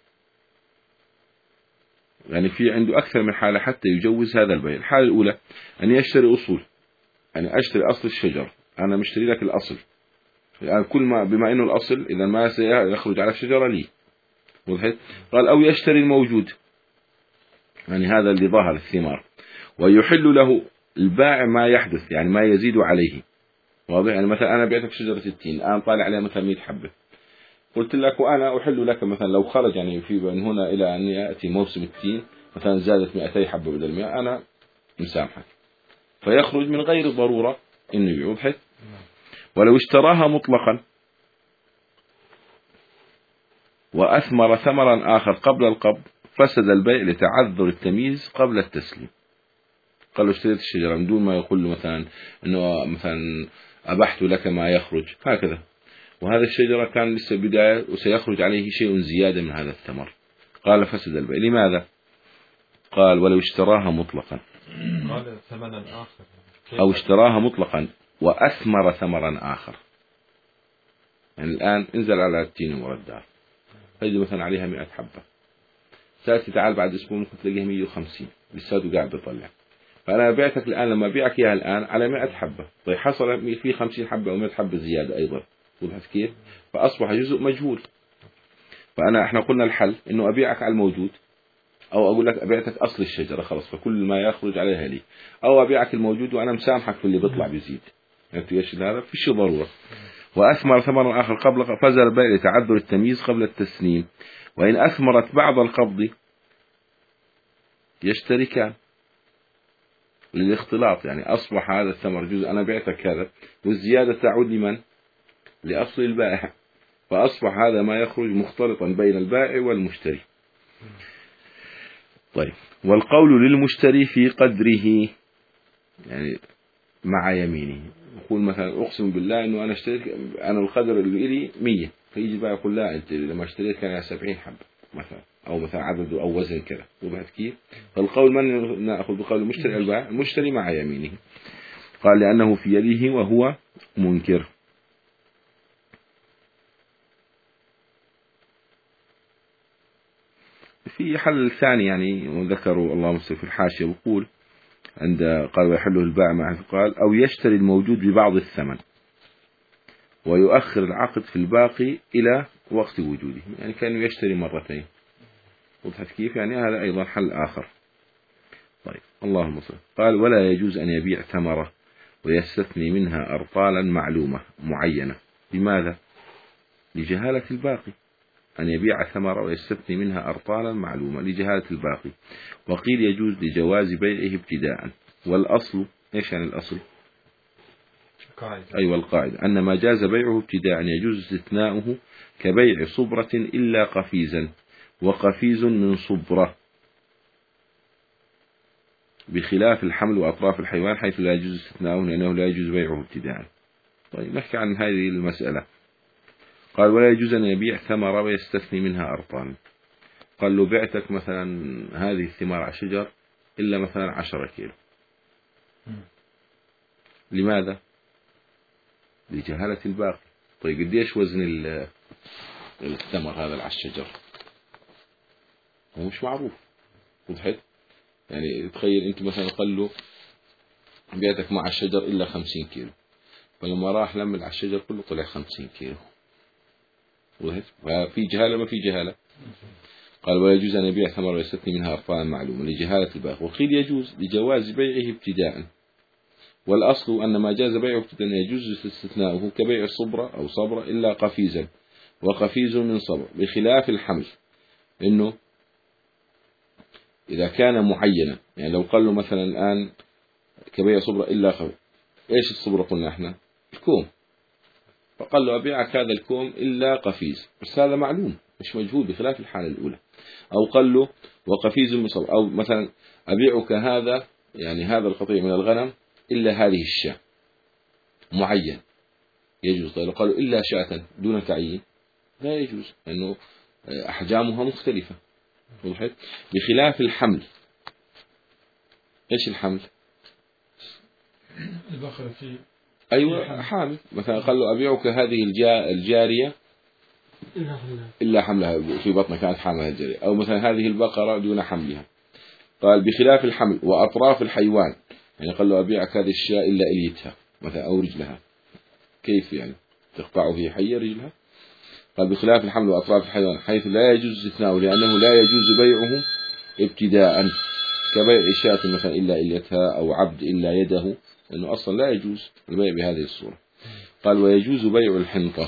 [SPEAKER 1] يعني في عنده أكثر من حالة حتى يجوز هذا البيع. الحالة الأولى أن يشتري أصول، يعني أشتري أصل الشجر، أنا مشتري لك الأصل، يعني كل ما بما إنه الأصل إذا ما سيخرج على الشجرة لي. وضحت؟ قال أو يشتري الموجود، يعني هذا اللي ظهر الثمار، ويحل له البائع ما يحدث، يعني ما يزيد عليه. واضح؟ يعني مثلا أنا بعتك شجرة ستين الآن طالع عليها مثلا مئة حبة، قلت لك وأنا أحل لك مثلا لو خرج يعني في من هنا إلى أن يأتي موسم التين مثلا زادت مئتي حبة بدل مئة، أنا مسامحك، فيخرج من غير ضرورة إنه يبيع. وضحت؟ ولو اشتراها مطلقا وأثمر ثمرا آخر قبل القبض فسد البيع لتعذر التمييز قبل التسليم. قال له اشتريت الشجرة من دون ما يقول له مثلا إنه مثلا أبحت لك ما يخرج هكذا، وهذا الشجرة كان لسه بداية وسيخرج عليه شيء زيادة من هذا الثمر. قال فسد البيع. لماذا؟ قال ولو اشتراها مطلقا
[SPEAKER 2] قال ثمنا آخر
[SPEAKER 1] أو اشتراها مطلقا وأثمر ثمرا آخر، يعني الآن انزل على التين وردها تجد مثلا عليها مئة حبة، سأتي تعال بعد أسبوع ممكن تلاقيها مئة وخمسين لساته قاعد بيطلع، فأنا بعتك الآن لما بيعك إياها الآن على مئة حبة، طيب حصل في خمسين حبة أو مئة حبة زيادة أيضا. وضحت كيف؟ فأصبح جزء مجهول. فأنا احنا قلنا الحل إنه أبيعك على الموجود، أو أقول لك أبيعتك أصل الشجرة خلاص فكل ما يخرج عليها لي، أو أبيعك الموجود وأنا مسامحك في اللي بيطلع بيزيد. يعني ايش هذا؟ فيش ضرورة. وأثمر ثمرا آخر قبل فزل البيع لتعذر التمييز قبل التسليم. وإن أثمرت بعد القبض يشتركان للاختلاط، يعني أصبح هذا الثمر جزء أنا بعتك هذا والزيادة تعود لمن؟ لأصل البائع، فأصبح هذا ما يخرج مختلطا بين البائع والمشتري. طيب والقول للمشتري في قدره، يعني مع يمينه، يقول مثلا أقسم بالله أنه أنا اشتريت أنا القدر اللي إلي مية، فيجي بقى يقول لا أنت لما اشتريت كان سبعين حبة مثلا، أو مثلا عدد أو وزن كذا. وبعد كيف؟ فالقول من نأخذ بقول المشتري البائع؟ المشتري مع يمينه. قال لأنه في يده وهو منكر. في حل ثاني يعني وذكروا الله مستر في الحاشية بقول عند قال ويحله البائع مع قال أو يشتري الموجود ببعض الثمن ويؤخر العقد في الباقي إلى وقت وجوده، يعني كانوا يشتري مرتين. وضحت كيف؟ يعني هذا أيضا حل آخر. طيب اللهم صل. قال ولا يجوز أن يبيع ثمرة ويستثني منها أرطالا معلومة معينة. لماذا؟ لجهالة الباقي، أن يبيع ثمرة ويستثني منها أرطالا معلومة لجهالة الباقي. وقيل يجوز لجواز بيعه ابتداء. والأصل إيش يعني الأصل؟
[SPEAKER 2] قاعدة.
[SPEAKER 1] أيوة القاعدة أن ما جاز بيعه ابتداء يجوز استثناؤه كبيع صبرة إلا قفيزا، وقفيز من صبرة، بخلاف الحمل وأطراف الحيوان حيث لا يجوز استثناؤه لأنه لا يجوز بيعه ابتداء. طيب نحكي عن هذه المسألة. قال ولا يجوز أن يبيع ثمرة ويستثني منها أرطان. قال له بعتك مثلا هذه الثمار على شجر إلا مثلا عشرة كيلو، لماذا؟ لجهالة الباقي. طيب قديش وزن الثمر هذا على الشجر؟ هو مش معروف. وضحت؟ يعني تخيل أنت مثلا قال له بيتك مع الشجر إلا خمسين كيلو، فلما راح لم على الشجر كله طلع خمسين كيلو. وضحت؟ ففي جهالة ما في جهالة. قال ويجوز أن يبيع ثمر ويستثني منها أرفاء معلومة لجهالة الباقي. وقيل يجوز لجواز بيعه ابتداء، والأصل أن ما جاز بيعه ابتداء يجوز استثناؤه كبيع الصبرة أو صبرة إلا قفيزا، وقفيز من صبر، بخلاف الحمل إنه إذا كان معينا. يعني لو قال له مثلا الآن كبيع صبرة إلا قفيز، إيش الصبرة قلنا إحنا؟ الكوم، فقال له أبيعك هذا الكوم إلا قفيز، بس هذا معلوم مش مجهول بخلاف الحالة الأولى. أو قال له وقفيز من صبر، أو مثلا أبيعك هذا يعني هذا القطيع من الغنم إلا هذه الشاة، معين يجوز. طيب لو قالوا إلا شاة دون تعيين لا يجوز، لأنه أحجامها مختلفة. وضحت؟ بخلاف الحمل. إيش الحمل؟
[SPEAKER 4] البقرة في
[SPEAKER 1] أيوة حامل. مثلا قال له أبيعك هذه الجارية إلا حملها في بطنها كانت حاملها الجارية، أو مثلا هذه البقرة دون حملها. قال بخلاف الحمل وأطراف الحيوان، يعني قال له أبيعك هذه الشاة إلا إليتها مثلا أو رجلها. كيف يعني تقطع في حية رجلها؟ قال بخلاف الحمل وأطراف الحيوان حيث لا يجوز استثناؤه، لأنه لا يجوز بيعه ابتداء كبيع شاة مثلا إلا إليتها أو عبد إلا يده، لأنه أصلا لا يجوز البيع بهذه الصورة. قال ويجوز بيع الحنطة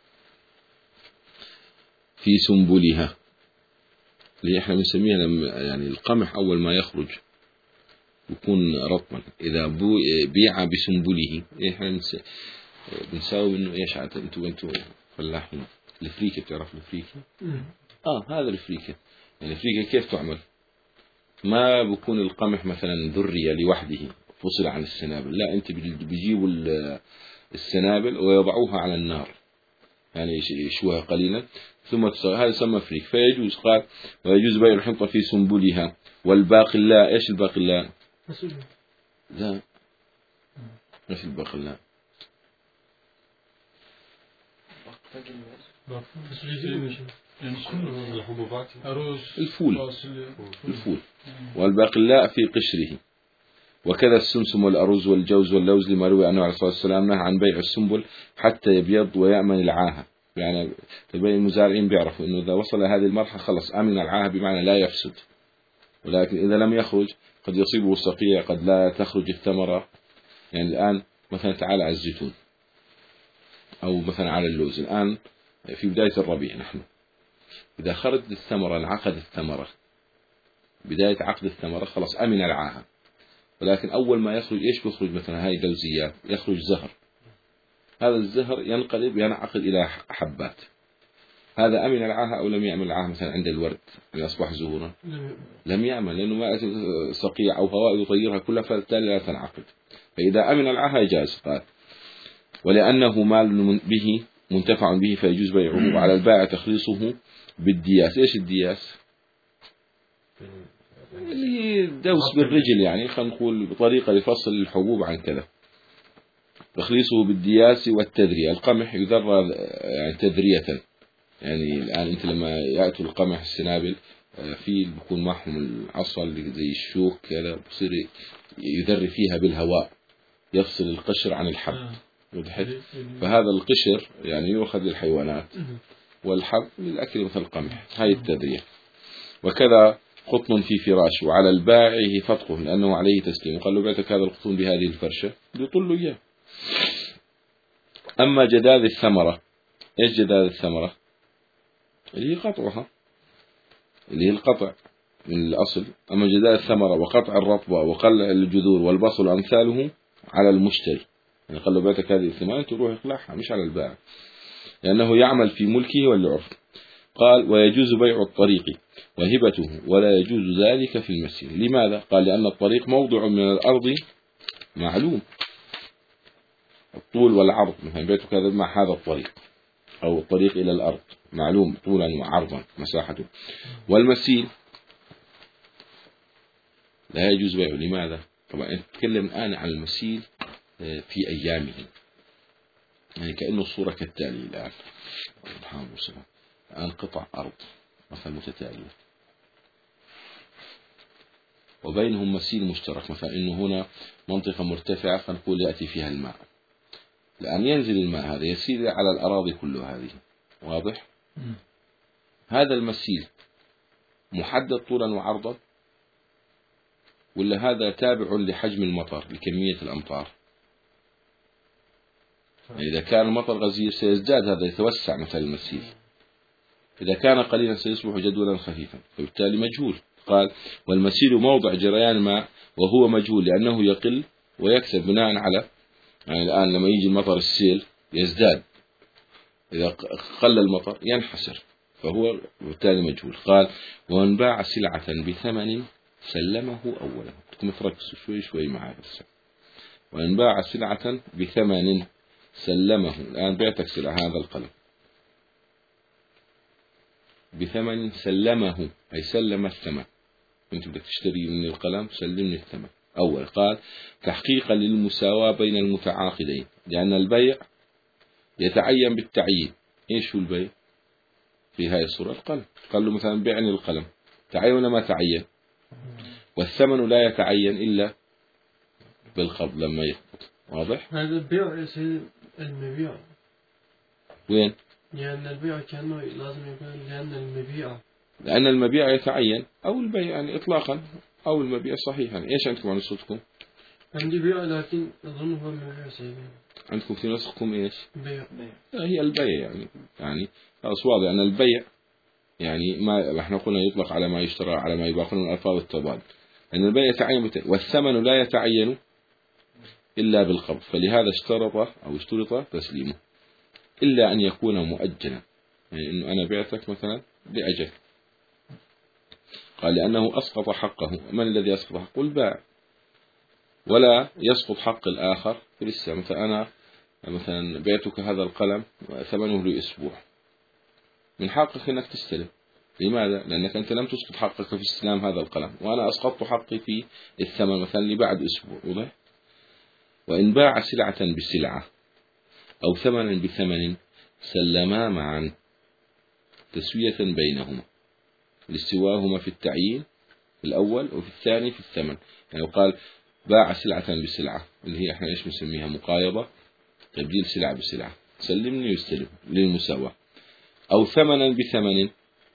[SPEAKER 1] في سنبلها، اللي احنا بنسميها لما يعني القمح أول ما يخرج يكون رطبا، إذا بيع بسنبله احنا بنساوي منه ايش عاد انتوا انتوا فلاحين. الفريكة، بتعرف الفريكة؟ اه هذا الفريكة. يعني الفريكة كيف تعمل؟ ما بكون القمح مثلا ذرية لوحده فصل عن السنابل، لا انت بيجيبوا السنابل ويضعوها على النار، يعني يشوها قليلا ثم تصغر، هذا يسمى فريك. فيجوز. قال ويجوز بيع الحنطة في سنبلها. والباقلاء، ايش الباقلاء؟ لا ايش الباقلاء؟
[SPEAKER 2] الحبوبات،
[SPEAKER 1] الفول. الفول. والباقلاء في قشره. وكذا السمسم والأرز والجوز واللوز، لما روي عنه عليه الصلاة والسلام نهى عن بيع السنبل حتى يبيض ويأمن العاهة. يعني المزارعين بيعرفوا إنه إذا وصل هذه المرحلة خلص أمن العاهة، بمعنى لا يفسد. ولكن إذا لم يخرج قد يصيبه الصقيع، قد لا تخرج الثمرة. يعني الآن مثلا تعال على الزيتون أو مثلا على اللوز، الآن في بداية الربيع نحن، إذا خرجت الثمرة انعقد الثمرة، بداية عقد الثمرة خلاص أمن العاهة. ولكن أول ما يخرج إيش بيخرج؟ مثلا هاي جوزيات، يخرج زهر، هذا الزهر ينقلب ينعقد إلى حبات. هذا أمن العاهة أو لم يأمن العاهة؟ مثلا عند الورد اللي أصبح زهورا لم يأمن، لأنه ما صقيع أو هواء يطيرها كلها، فبالتالي لا تنعقد. فإذا أمن العاهة جاز. قال ولأنه مال به منتفع به فيجوز بيعه، وعلى البائع تخليصه بالدياس. إيش الدياس؟ اللي هي دوس بالرجل، يعني خلينا نقول بطريقة لفصل الحبوب عن كذا. تخليصه بالدياس والتذرية. القمح يذرى يعني تذرية، يعني الآن أنت لما يأتوا القمح السنابل في بيكون معهم العصا اللي زي الشوك كذا، بصير يذري فيها بالهواء يفصل القشر عن الحب. وضحت؟ فهذا القشر يعني يؤخذ للحيوانات والحب للأكل مثل القمح، هاي التذرية. وكذا قطن في فراش، وعلى البائع فتقه لأنه عليه تسليم. وقال له بعتك هذا القطن بهذه الفرشة، يطل له إياه. أما جداذ الثمرة، إيش جداذ الثمرة؟ اللي هي قطعها، اللي هي القطع من الأصل. أما جداذ الثمرة وقطع الرطبة وقلع الجذور والبصل وأمثاله على المشتري. يعني قال له بعتك هذه الثمرة تروح يقلعها، مش على البائع، لأنه يعمل في ملكه والعرف. قال ويجوز بيع الطريق وهبته، ولا يجوز ذلك في المسير. لماذا؟ قال لأن الطريق موضع من الأرض معلوم، الطول والعرض. مثلا بيتك هذا مع هذا الطريق، أو الطريق إلى الأرض معلوم طولا وعرضا مساحته. والمسيل لا يجوز بيعه. لماذا؟ طبعا نتكلم الآن عن المسيل في أيامه، يعني كأنه الصورة كالتالي الآن. الآن قطع أرض مثلا متتالية وبينهم مسيل مشترك، مثلا إنه هنا منطقة مرتفعة فنقول يأتي فيها الماء، الآن ينزل الماء هذا يسير على الأراضي كلها هذه، واضح؟ م. هذا المسيل محدد طولا وعرضا ولا هذا تابع لحجم المطر لكمية الأمطار؟ يعني إذا كان المطر غزير سيزداد هذا، يتوسع مثل المسيل، إذا كان قليلا سيصبح جدولا خفيفا، فبالتالي مجهول. قال والمسيل موضع جريان الماء وهو مجهول لأنه يقل ويكسب بناء على، يعني الآن لما يجي المطر السيل يزداد، إذا قل المطر ينحسر، فهو بالتالي مجهول. قال ومن باع سلعة بثمن سلمه أولا، كنت متركز شوي شوي معي بس. ومن باع سلعة بثمن سلمه، الآن بعتك سلعة هذا القلم بثمن سلمه أي سلم الثمن، كنت بدك تشتري من القلم سلمني الثمن أول. قال تحقيقا للمساواة بين المتعاقدين، لأن البيع يتعين بالتعيين. إيش هو البيع في هذه الصورة؟ القلم، قال له مثلا بيعني القلم، تعين ولا ما تعين؟ والثمن لا يتعين إلا بالقبض لما يقبض، واضح؟
[SPEAKER 3] هذا البيع يصير المبيع
[SPEAKER 1] وين؟
[SPEAKER 3] لأن البيع كأنه لازم يكون لأن المبيع
[SPEAKER 1] لأن المبيع يتعين أو البيع يعني إطلاقا أو المبيع صحيحا. يعني إيش عندكم عن صوتكم؟
[SPEAKER 3] عندي بيع لكن أظن هو المبيع سيدنا.
[SPEAKER 1] عندكم في نسخكم إيش؟
[SPEAKER 3] بيع.
[SPEAKER 1] هي البيع يعني يعني خلاص واضح أن البيع يعني ما احنا قلنا يطلق على ما يشترى على ما يباع من الألفاظ التضاد، أن البيع يتعين بت... والثمن لا يتعين إلا بالقبض، فلهذا اشترط أو اشترط تسليمه إلا أن يكون مؤجلا، يعني إنه أنا بعتك مثلا لأجل. قال لأنه أسقط حقه. من الذي أسقط حقه؟ البائع، ولا يسقط حق الآخر في الإسلام. مثلا أنا مثلا بعتك هذا القلم ثمنه لأسبوع، من حقك أنك تستلم. لماذا؟ لأنك أنت لم تسقط حقك في استلام هذا القلم، وأنا أسقطت حقي في الثمن مثلا لبعد أسبوع، واضح؟ وإن باع سلعة بسلعة أو ثمنا بثمن سلما معا تسوية بينهما، لاستواهما في التعيين في الأول وفي الثاني في الثمن. يعني قال باع سلعة بسلعة اللي هي احنا ايش نسميها مقايضة، تبديل سلعة بسلعة، سلمني ويستلم للمساواة. أو ثمنا بثمن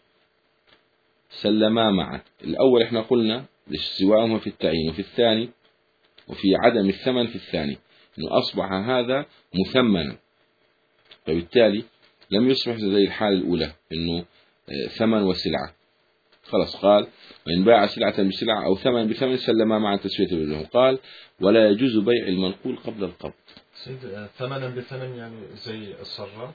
[SPEAKER 1] سلما معا، الأول احنا قلنا لاستواهما في التعيين وفي الثاني وفي عدم الثمن في الثاني، إنه أصبح هذا مثمنا، فبالتالي لم يصبح زي الحالة الأولى إنه ثمن وسلعة. خلاص قال وإن باع سلعة بسلعة أو ثمن بثمن سلما مع تسوية بينهم. قال ولا يجوز بيع المنقول قبل القبض.
[SPEAKER 2] سيد ثمنا بثمن يعني زي الصرة.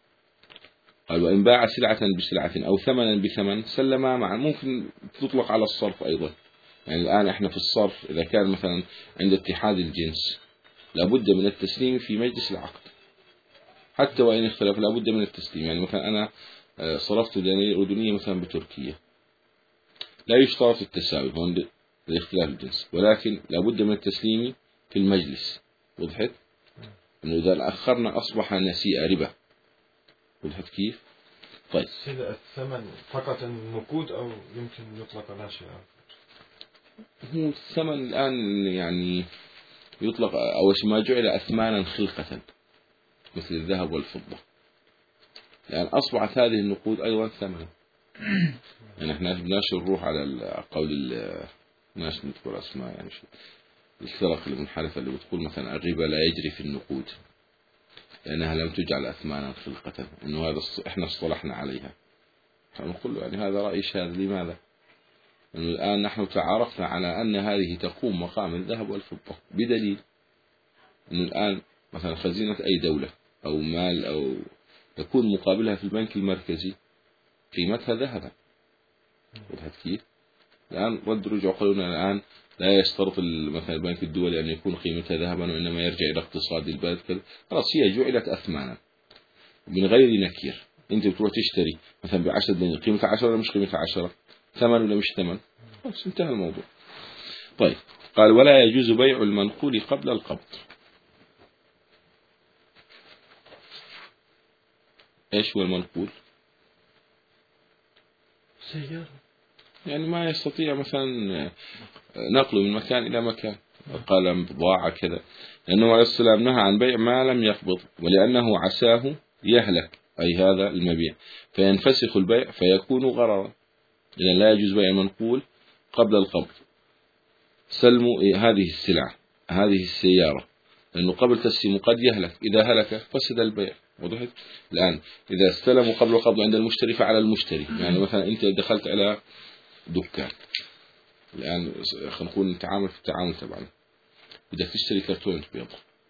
[SPEAKER 1] قال وإن باع سلعة بسلعة أو ثمنا بثمن سلما معا، ممكن تطلق على الصرف أيضا. يعني الآن احنا في الصرف إذا كان مثلا عند اتحاد الجنس لابد من التسليم في مجلس العقد، حتى وإن اختلف لابد من التسليم. يعني مثلا أنا صرفت دنانير أردنية مثلا بتركيا، لا يشترط التساوي هون لاختلاف الجنس، ولكن لابد من التسليم في المجلس. وضحت؟ إنه إذا أخرنا أصبح نسيء ربا. وضحت كيف؟ طيب
[SPEAKER 2] سيد الثمن فقط النقود أو يمكن يطلق على شيء آخر؟
[SPEAKER 1] هو الثمن الآن يعني يطلق أول شيء ما جعل أثمانا خلقة مثل الذهب والفضة، يعني أصبحت هذه النقود أيضا ثمنا. يعني احنا بدناش نروح على قول الناس نذكر أسماء، يعني الفرق المنحرفة اللي بتقول مثلا الربا لا يجري في النقود لأنها لم تجعل أثمانا خلقة، إنه هذا احنا اصطلحنا عليها. فنقول يعني هذا رأي شاذ. لماذا؟ لأنه الآن نحن تعارفنا على أن هذه تقوم مقام الذهب والفضة، بدليل أنه الآن مثلا خزينة أي دولة أو مال أو تكون مقابلها في البنك المركزي قيمتها ذهبا. وضحت كيف؟ الآن رد رجع قالوا الآن لا يشترط مثلا البنك الدولي أن يكون قيمتها ذهبا، وإنما يرجع إلى اقتصاد البلد كذا. خلاص هي جعلت أثمانا من غير نكير. أنت بتروح تشتري مثلا بعشرة دنانير، قيمتها عشرة ولا مش قيمتها عشرة؟ ثمن ولا مش ثمن؟ خلاص انتهى الموضوع. طيب قال ولا يجوز بيع المنقول قبل القبض. إيش هو المنقول؟
[SPEAKER 3] سيارة.
[SPEAKER 1] يعني ما يستطيع مثلا نقله من مكان إلى مكان، قلم بضاعة كذا، لأنه عليه السلام نهى عن بيع ما لم يقبض، ولأنه عساه يهلك أي هذا المبيع فينفسخ البيع فيكون غررا. إذن لا يجوز بيع المنقول قبل القبض. سلموا هذه السلعة هذه السيارة، لأنه قبل تسليمه قد يهلك، إذا هلك فسد البيع. وضحت؟ الآن إذا استلموا قبل القبض عند المشتري فعلى المشتري، يعني مثلا أنت دخلت على دكان الآن، خلينا نقول نتعامل في التعامل تبعنا، بدك تشتري كرتونة بيض،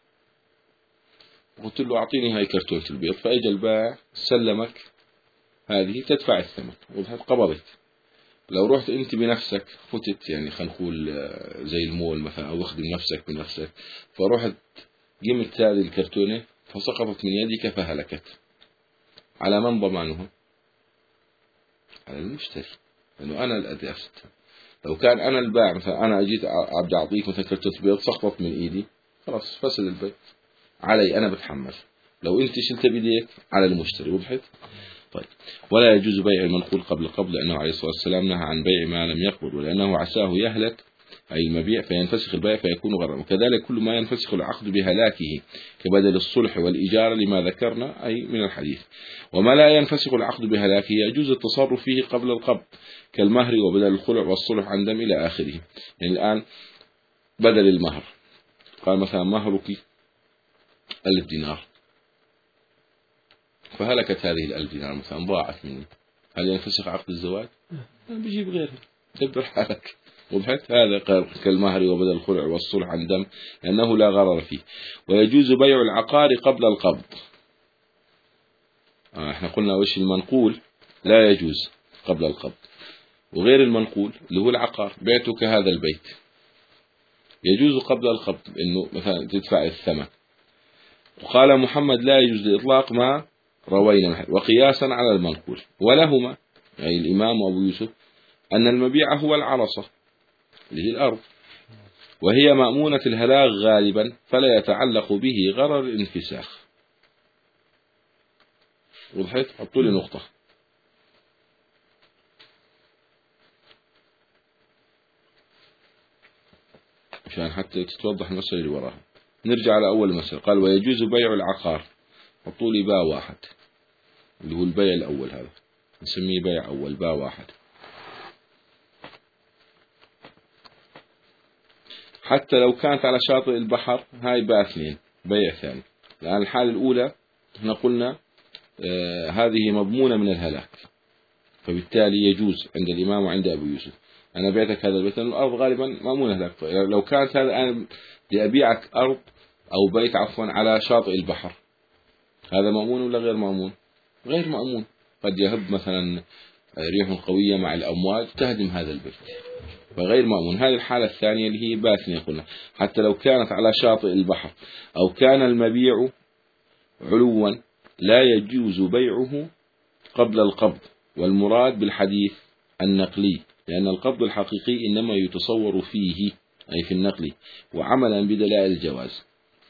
[SPEAKER 1] قلت له أعطيني هاي كرتونة البيض، فأجى البائع سلمك هذه تدفع الثمن، وضحت؟ قبضت. لو رحت أنت بنفسك فتت، يعني خلينا نقول زي المول مثلا، أو اخدم نفسك بنفسك، فرحت قمت هذه الكرتونة فسقطت من يدك فهلكت، على من ضمانها؟ على المشتري، لأنه أنا الذي أفسد. لو كان أنا البائع مثلا، أنا أجيت أبدأ أعطيك مثلا كرتونة بيض سقطت من إيدي، خلاص فسد البيع، علي أنا بتحمل. لو أنت شلت بيديك على المشتري. وضحت؟ طيب. ولا يجوز بيع المنقول قبل القبض، لأنه عليه الصلاة والسلام نهى عن بيع ما لم يقبض، ولأنه عساه يهلك أي المبيع فينفسخ البيع فيكون غرا. وكذلك كل ما ينفسخ العقد بهلاكه كبدل الصلح والإجارة لما ذكرنا أي من الحديث. وما لا ينفسخ العقد بهلاكه يجوز التصرف فيه قبل القبض كالمهر وبدل الخلع والصلح عن دم إلى آخره. يعني الآن بدل المهر، قال مثلا مهرك ألف دينار، فهلكت هذه الألف دينار مثلا، ضاعت مني، هل ينفسخ عقد الزواج؟ بيجيب غيره، دبر حالك. وضحت؟ هذا كالمهر وبدل الخلع والصلح عن دم، لأنه لا غرر فيه. ويجوز بيع العقار قبل القبض. آه احنا قلنا وش المنقول لا يجوز قبل القبض، وغير المنقول اللي هو العقار، بعتك هذا البيت يجوز قبل القبض، إنه مثلا تدفع الثمن. وقال محمد لا يجوز لإطلاق ما روينا وقياسا على المنقول. ولهما يعني الإمام أبو يوسف أن المبيع هو العرصة اللي هي الأرض، وهي مأمونة الهلاك غالبا، فلا يتعلق به غرر الانفساخ. وضحت؟ حطوا لي نقطة. عشان حتى تتوضح المسألة اللي وراها. نرجع على أول مسألة، قال ويجوز بيع العقار، حطوا لي باء واحد اللي هو البيع الأول، هذا نسميه بيع أول، باء واحد. حتى لو كانت على شاطئ البحر، هاي باء اثنين، بيع ثاني. الآن الحالة الأولى احنا قلنا آه هذه مضمونة من الهلاك، فبالتالي يجوز عند الإمام وعند أبو يوسف. أنا بعتك هذا البيت، الأرض غالبا مأمونة هلاك. لو كانت هذا أنا لأبيعك أرض أو بيت عفوا على شاطئ البحر، هذا مأمون ولا غير مأمون؟ غير مأمون، قد يهب مثلا ريح قوية مع الأمواج تهدم هذا البيت، فغير مأمون. هذه الحالة الثانية اللي هي باثنية قلنا، حتى لو كانت على شاطئ البحر أو كان المبيع علوا لا يجوز بيعه قبل القبض، والمراد بالحديث النقلي، لأن القبض الحقيقي إنما يتصور فيه أي في النقل، وعملا بدلائل الجواز.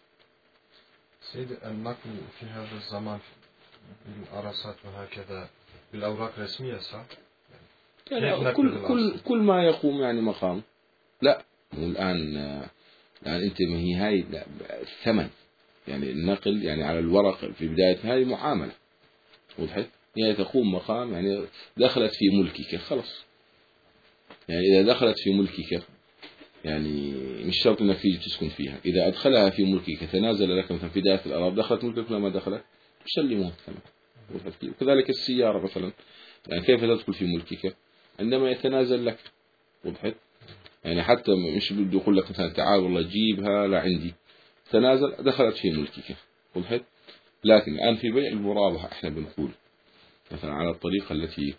[SPEAKER 2] سيد النقل في هذا الزمان بالأرصات وهكذا بالأوراق الرسمية صح؟
[SPEAKER 1] يعني كل كل كل ما يقوم يعني مقام. لا الآن الآن أنت ما هي هاي الثمن، يعني النقل يعني على الورق في بداية هاي معاملة. وضحت؟ يعني تقوم مقام، يعني دخلت في ملكك خلاص. يعني إذا دخلت في ملكك يعني مش شرط انك تيجي تسكن فيها، إذا أدخلها في ملكك تنازل لك مثلا في دائرة الأراضي، دخلت ملكك لما دخلت تسلمه الثمن. وكذلك السيارة مثلا، يعني كيف تدخل في ملكك؟ عندما يتنازل لك. وضحت؟ يعني حتى مش بده يقول لك مثلا تعال والله جيبها لعندي، تنازل دخلت في ملكك. وضحت؟ لكن الآن في بيع المرابحة احنا بنقول مثلا على الطريقة التي،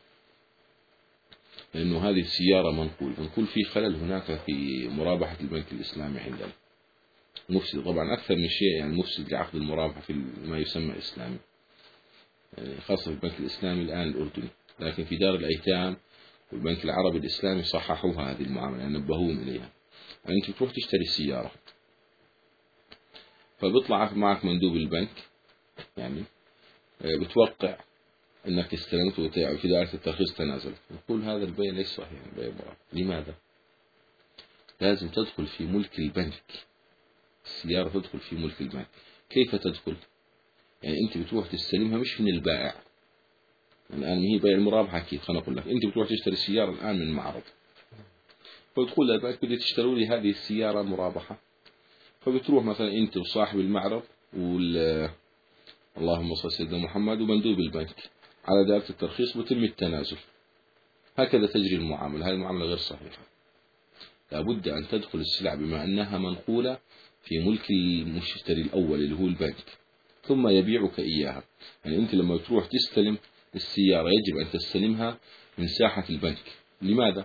[SPEAKER 1] لأنه هذه السيارة منقول، منقول في خلل هناك في مرابحة البنك الإسلامي عندنا، مفسد طبعا أكثر من شيء، يعني مفسد لعقد المرابحة في ما يسمى إسلامي، يعني خاصة في البنك الإسلامي الآن الأردني، لكن في دار الأيتام والبنك العربي الإسلامي صححوها هذه المعاملة، يعني نبهوهم إليها. يعني أنت تروح تشتري السيارة، فبيطلع معك مندوب البنك يعني بتوقع أنك استلمت وفي دائرة الترخيص تنازل، نقول هذا البيع ليس صحيح، بيع مرابحة. لماذا؟ لازم تدخل في ملك البنك، السيارة تدخل في ملك البنك. كيف تدخل؟ يعني أنت بتروح تستلمها مش من البائع، الآن هي بيع المرابحة أكيد. خلنا أقول لك أنت بتروح تشتري السيارة الآن من معرض، فتقول للبنك بدي تشتروا لي هذه السيارة مرابحة، فبتروح مثلا أنت وصاحب المعرض وال اللهم صل على سيدنا محمد ومندوب البنك على دائرة الترخيص، وتم التنازل. هكذا تجري المعاملة. هذه المعاملة غير صحيحة. لابد أن تدخل السلع بما أنها منقولة في ملك المشتري الأول اللي هو البنك، ثم يبيعك إياها. يعني أنت لما تروح تستلم السيارة يجب أن تستلمها من ساحة البنك. لماذا؟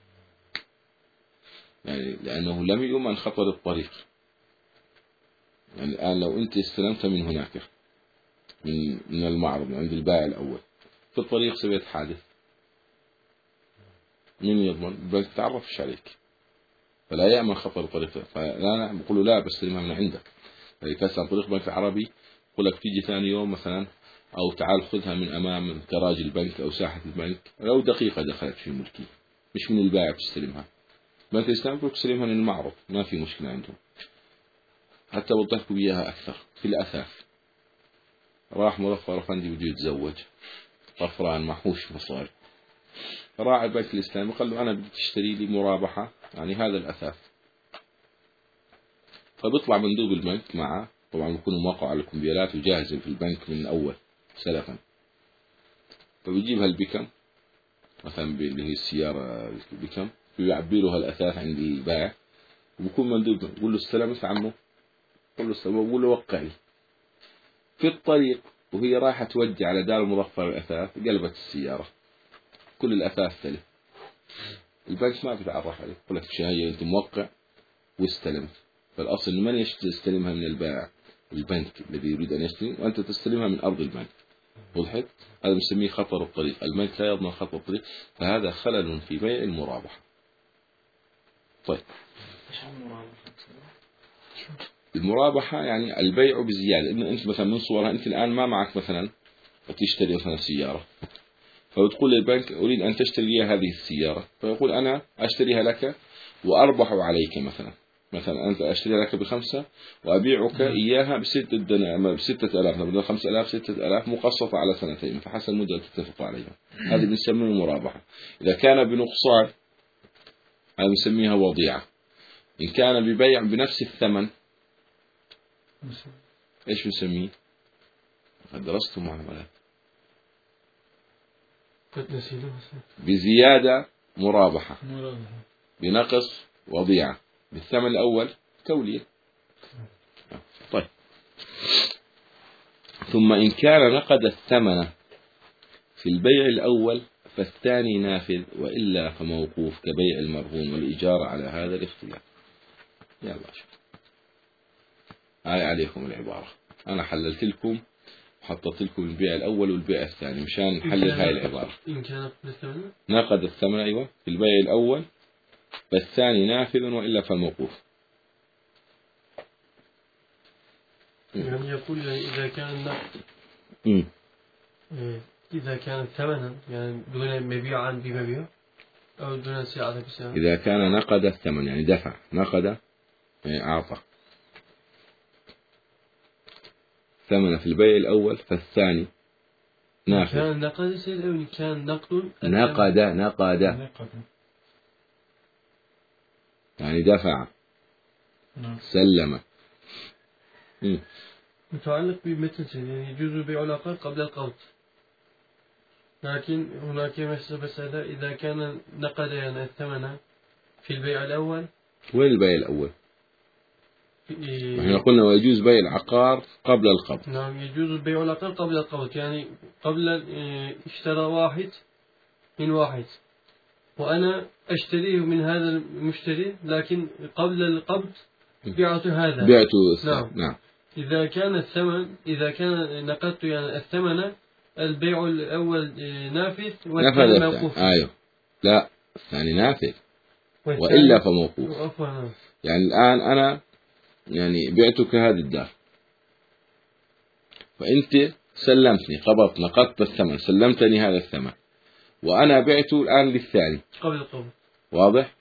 [SPEAKER 1] يعني لأنه لم يؤمن خطر الطريق. يعني الآن لو أنت استلمت من هناك من من المعرض من عند البائع الأول، في الطريق سويت حادث، من يضمن؟ البنك تعرفش عليك، فلا يأمن خطر الطريق. فلا بقول لا بستلمها من عندك. يعني كسر طريق بنك عربي، يقول لك تيجي ثاني يوم مثلا، أو تعال خذها من أمام كراج البنك أو ساحة البنك، لو دقيقة دخلت في ملكي، مش من البائع تستلمها. بنك الإسلام يقول تستلمها من المعرض، ما في مشكلة عندهم. حتى وضحت إياها أكثر في الأثاث. راح مرفع رفندي بده يتزوج، طفران محوش مصاري، راعي البنك الإسلامي قال له أنا بدي تشتري لي مرابحة يعني هذا الأثاث. فبيطلع مندوب البنك معه، طبعا بيكونوا موقع على الكمبيالات وجاهزين في البنك من أول سلفا، فبيجيب هالبكم مثلا اللي هي السيارة بكم، بيعبي له هالأثاث عند البائع، وبكون مندوب بقول له استلمت عمه، بقول له استلمت، بقول له وقع لي. في الطريق وهي رايحة تودي على دار مظفر الأثاث، قلبت السيارة كل الأثاث تلف. البنك ما بيتعرف عليك، يقول لك شهية أنت موقع واستلمت. فالأصل من يستلمها من البائع؟ البنك الذي يريد أن يستلم، وأنت تستلمها من أرض البنك. وضحت؟ هذا نسميه خطر الطريق. البنك لا يضمن خطر الطريق، فهذا خلل في بيع المرابحة. طيب، المرابحة يعني البيع بزيادة. إن أنت مثلا من صورها أنت الآن ما معك مثلا تشتري مثلا سيارة، فبتقول للبنك أريد أن تشتري لي هذه السيارة، فيقول أنا أشتريها لك وأربح عليك مثلا مثلا أنت أشتريها لك بخمسة وأبيعك إياها بستة دنانير بستة آلاف، بدل خمسة آلاف ستة آلاف مقسطة على سنتين، فحسب المدة تتفق عليها. هذه بنسميها المرابحة. إذا كان بنقصان هذا بنسميها وضيعة. إن كان ببيع بنفس الثمن إيش بنسميه؟ قد درستم معاملات. بزيادة مرابحة، بنقص وضيعة، بالثمن الأول تولية. طيب، ثم إن كان نقد الثمن في البيع الأول فالثاني نافذ، وإلا فموقوف كبيع المرهون والإجارة على هذا الاختلاف. يا الله شوف، هاي عليكم العبارة. أنا حللت لكم وحطت لكم البيع الأول والبيع الثاني مشان نحلل هاي العبارة.
[SPEAKER 3] إن كان الثمن
[SPEAKER 1] نقد الثمن أيوة في البيع الأول فالثاني نافذ، وإلا فالموقوف.
[SPEAKER 3] يعني يقول إذا كان النقد
[SPEAKER 1] م.
[SPEAKER 3] إذا كان ثمنا يعني دون مبيعا بمبيع أو دون سعة بسعة.
[SPEAKER 1] إذا كان نقد الثمن يعني دفع، نقد يعني أعطى ثمن في البيع الأول فالثاني نافذ.
[SPEAKER 3] كان نقد سيد أو كان نقد
[SPEAKER 1] نقد نقد يعني دفع سلم. م.
[SPEAKER 3] متعلق بمتن سيد، يعني يجوز بيع العقار قبل القبض، لكن هناك مسألة إذا كان نقد يعني الثمن في البيع الأول.
[SPEAKER 1] وين البيع الأول؟ احنا قلنا ويجوز بيع العقار قبل القبض.
[SPEAKER 3] نعم، يجوز بيع العقار قبل القبض، يعني قبل اشترى واحد من واحد وأنا أشتريه من هذا المشتري، لكن قبل القبض بعته هذا
[SPEAKER 1] بعته.
[SPEAKER 3] نعم.
[SPEAKER 1] نعم.
[SPEAKER 3] إذا كان الثمن إذا كان نقدت يعني الثمن البيع الأول نافذ والثاني موقوف.
[SPEAKER 1] أيوه، لا الثاني نافذ وإلا فموقوف. يعني الآن أنا يعني بعتك هذه الدار، فأنت سلمتني، قبضت، نقدت الثمن، سلمتني هذا الثمن، وأنا بعته الآن للثاني
[SPEAKER 3] قبل القبض.
[SPEAKER 1] واضح؟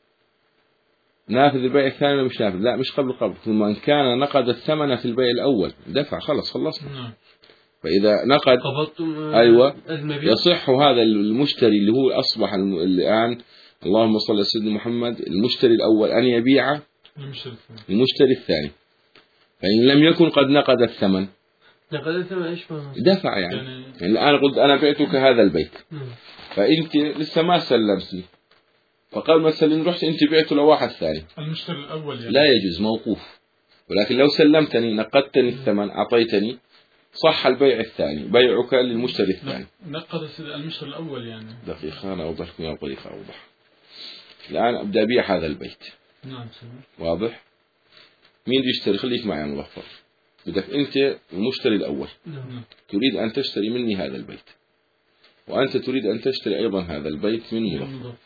[SPEAKER 1] نافذ البيع الثاني ولا مش نافذ؟ لا، مش قبل القبض. ثم إن كان نقد الثمن في البيع الأول دفع، خلص خلصنا. فإذا نقد أيوة يصح هذا المشتري اللي هو أصبح الآن، اللهم صل على سيدنا محمد، المشتري الأول أن يبيع المشتري الثاني. فإن لم يكن قد نقد الثمن
[SPEAKER 3] نقد الثمن إيش
[SPEAKER 1] دفع يعني. يعني الآن قلت أنا بعتك هذا البيت، فأنت لسه ما سلمتني، فقال مثلا رحت أنت بعته لواحد ثاني،
[SPEAKER 4] المشتري الأول يعني.
[SPEAKER 1] لا يجوز، موقوف. ولكن لو سلمتني، نقدتني الثمن، أعطيتني، صح البيع الثاني، بيعك للمشتري الثاني.
[SPEAKER 4] نقد المشتري الأول يعني. دقيقة
[SPEAKER 1] أنا أوضح لكم يا طريقة أوضح. الآن أبدأ أبيع هذا البيت.
[SPEAKER 4] نعم.
[SPEAKER 1] واضح؟ مين بده يشتري؟ خليك معي يا مظفر. بدك أنت المشتري الأول.
[SPEAKER 4] نعم.
[SPEAKER 1] تريد أن تشتري مني هذا البيت، وأنت تريد أن تشتري أيضا هذا البيت من مظفر.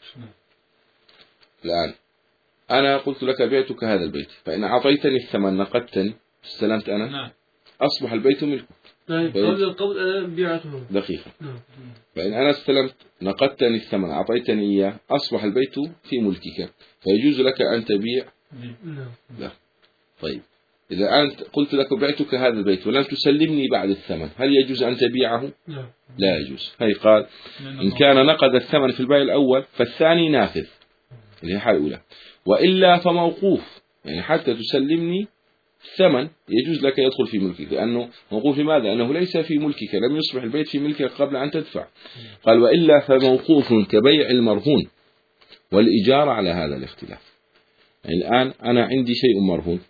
[SPEAKER 1] الآن أنا قلت لك بعتك هذا البيت، فإن أعطيتني الثمن، نقدتني، استلمت أنا.
[SPEAKER 4] نعم.
[SPEAKER 1] أصبح البيت ملكك.
[SPEAKER 3] قبل القبض أنا بيعته.
[SPEAKER 1] دقيقة.
[SPEAKER 3] نعم.
[SPEAKER 1] فإن أنا استلمت، نقدتني الثمن، أعطيتني إياه، أصبح البيت في ملكك، فيجوز لك أن تبيع.
[SPEAKER 3] نعم.
[SPEAKER 1] لا. طيب إذا أنت قلت لك بعتك هذا البيت ولم تسلمني بعد الثمن، هل يجوز أن تبيعه؟
[SPEAKER 3] لا.
[SPEAKER 1] لا يجوز. هي قال إن كان نقد الثمن في البيع الأول فالثاني نافذ، اللي هي حالة أولى، وإلا فموقوف، يعني حتى تسلمني الثمن يجوز لك يدخل في ملكك، لأنه موقوف. لماذا؟ لأنه ليس في ملكك، لم يصبح البيت في ملكك قبل أن تدفع. قال وإلا فموقوف كبيع المرهون والإجارة على هذا الاختلاف. يعني الآن أنا عندي شيء مرهون،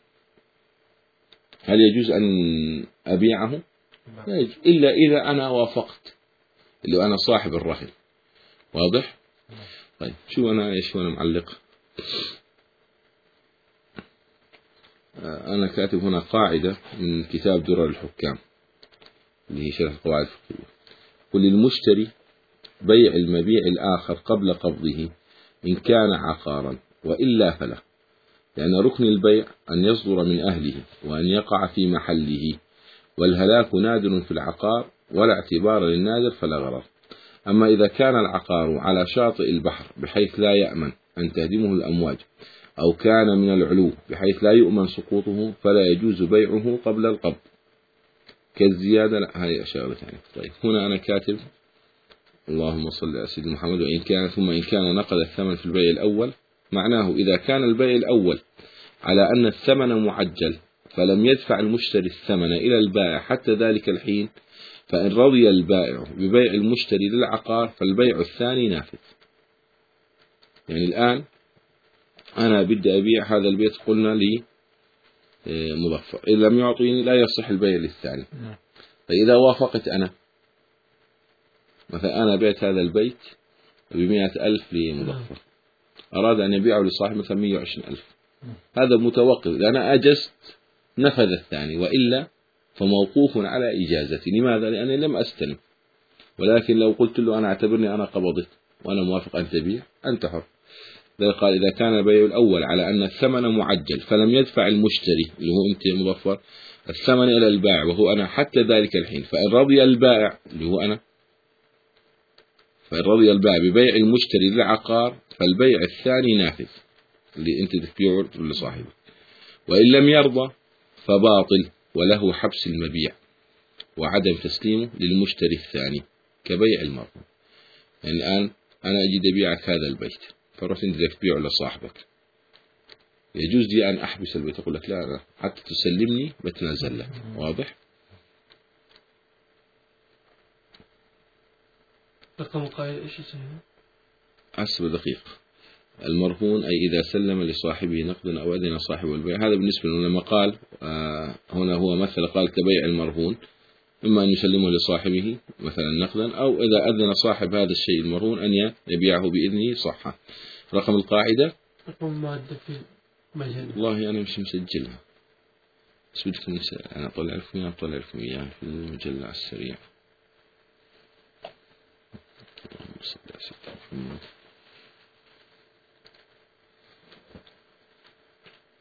[SPEAKER 1] هل يجوز أن أبيعه؟ لا يجوز، إلا إذا أنا وافقت، اللي أنا صاحب الرهن. واضح؟ طيب شو أنا إيش وأنا معلق؟ أنا كاتب هنا قاعدة من كتاب درر الحكام اللي هي شرح القواعد الفقهية. وللمشتري بيع المبيع الآخر قبل قبضه إن كان عقارا، وإلا فلا، لأن ركن البيع أن يصدر من أهله وأن يقع في محله، والهلاك نادر في العقار، ولا اعتبار للنادر فلا غرر. أما إذا كان العقار على شاطئ البحر بحيث لا يأمن أن تهدمه الأمواج، أو كان من العلو بحيث لا يؤمن سقوطه، فلا يجوز بيعه قبل القبض كالزيادة. لا، هذه أشياء ثانية. طيب هنا أنا كاتب اللهم صل على سيدنا محمد. وإن كان ثم إن كان نقد الثمن في البيع الأول، معناه إذا كان البيع الأول على أن الثمن معجل فلم يدفع المشتري الثمن إلى البائع حتى ذلك الحين، فإن رضي البائع ببيع المشتري للعقار فالبيع الثاني نافذ. يعني الآن أنا بدي أبيع هذا البيت، قلنا لي مظفر، إذا لم يعطيني لا يصح البيع للثاني. فإذا وافقت أنا، مثلا أنا بيت هذا البيت بمئة ألف لمظفر، أراد أن يبيعه لصاحب مثلا مئة وعشرين ألف، هذا متوقف، لأن أجزت نفذ الثاني، وإلا فموقوف على إجازتي. لماذا؟ لأنني لم أستلم. ولكن لو قلت له أنا اعتبرني أنا قبضت وأنا موافق أن تبيع، أنت حر. قال إذا كان البيع الأول على أن الثمن معجل فلم يدفع المشتري اللي هو أنت مظفر الثمن إلى البائع وهو أنا حتى ذلك الحين، فإن رضي البائع اللي هو أنا فإن رضي البائع ببيع المشتري للعقار فالبيع الثاني نافذ اللي أنت تبيعه لصاحبه، وإن لم يرضى فباطل وله حبس المبيع وعدم تسليمه للمشتري الثاني كبيع المرهون. يعني الآن أنا أجد أبيعك هذا البيت، فرحت أنت بدك تبيعه لصاحبك، يجوز لي أن أحبس البيت، أقول لك لا لا حتى تسلمني بتنازل لك. واضح؟
[SPEAKER 3] رقم قائل إيش يسمى؟
[SPEAKER 1] حسب دقيق. المرهون أي إذا سلم لصاحبه نقدا أو أذن صاحب البيع، هذا بالنسبة له. لما قال آه هنا هو مثل قال كبيع المرهون، إما أن يسلمه لصاحبه مثلا نقدا، أو إذا أذن صاحب هذا الشيء المرهون أن يبيعه بإذنه صحة. رقم القاعدة
[SPEAKER 3] رقم مادة في مجال.
[SPEAKER 1] والله أنا مش مسجلها، بس بدكم أنا أطلع لكم إياها، أطلع لكم إياها في المجلة على السريع. اللهم صل على سيدنا محمد.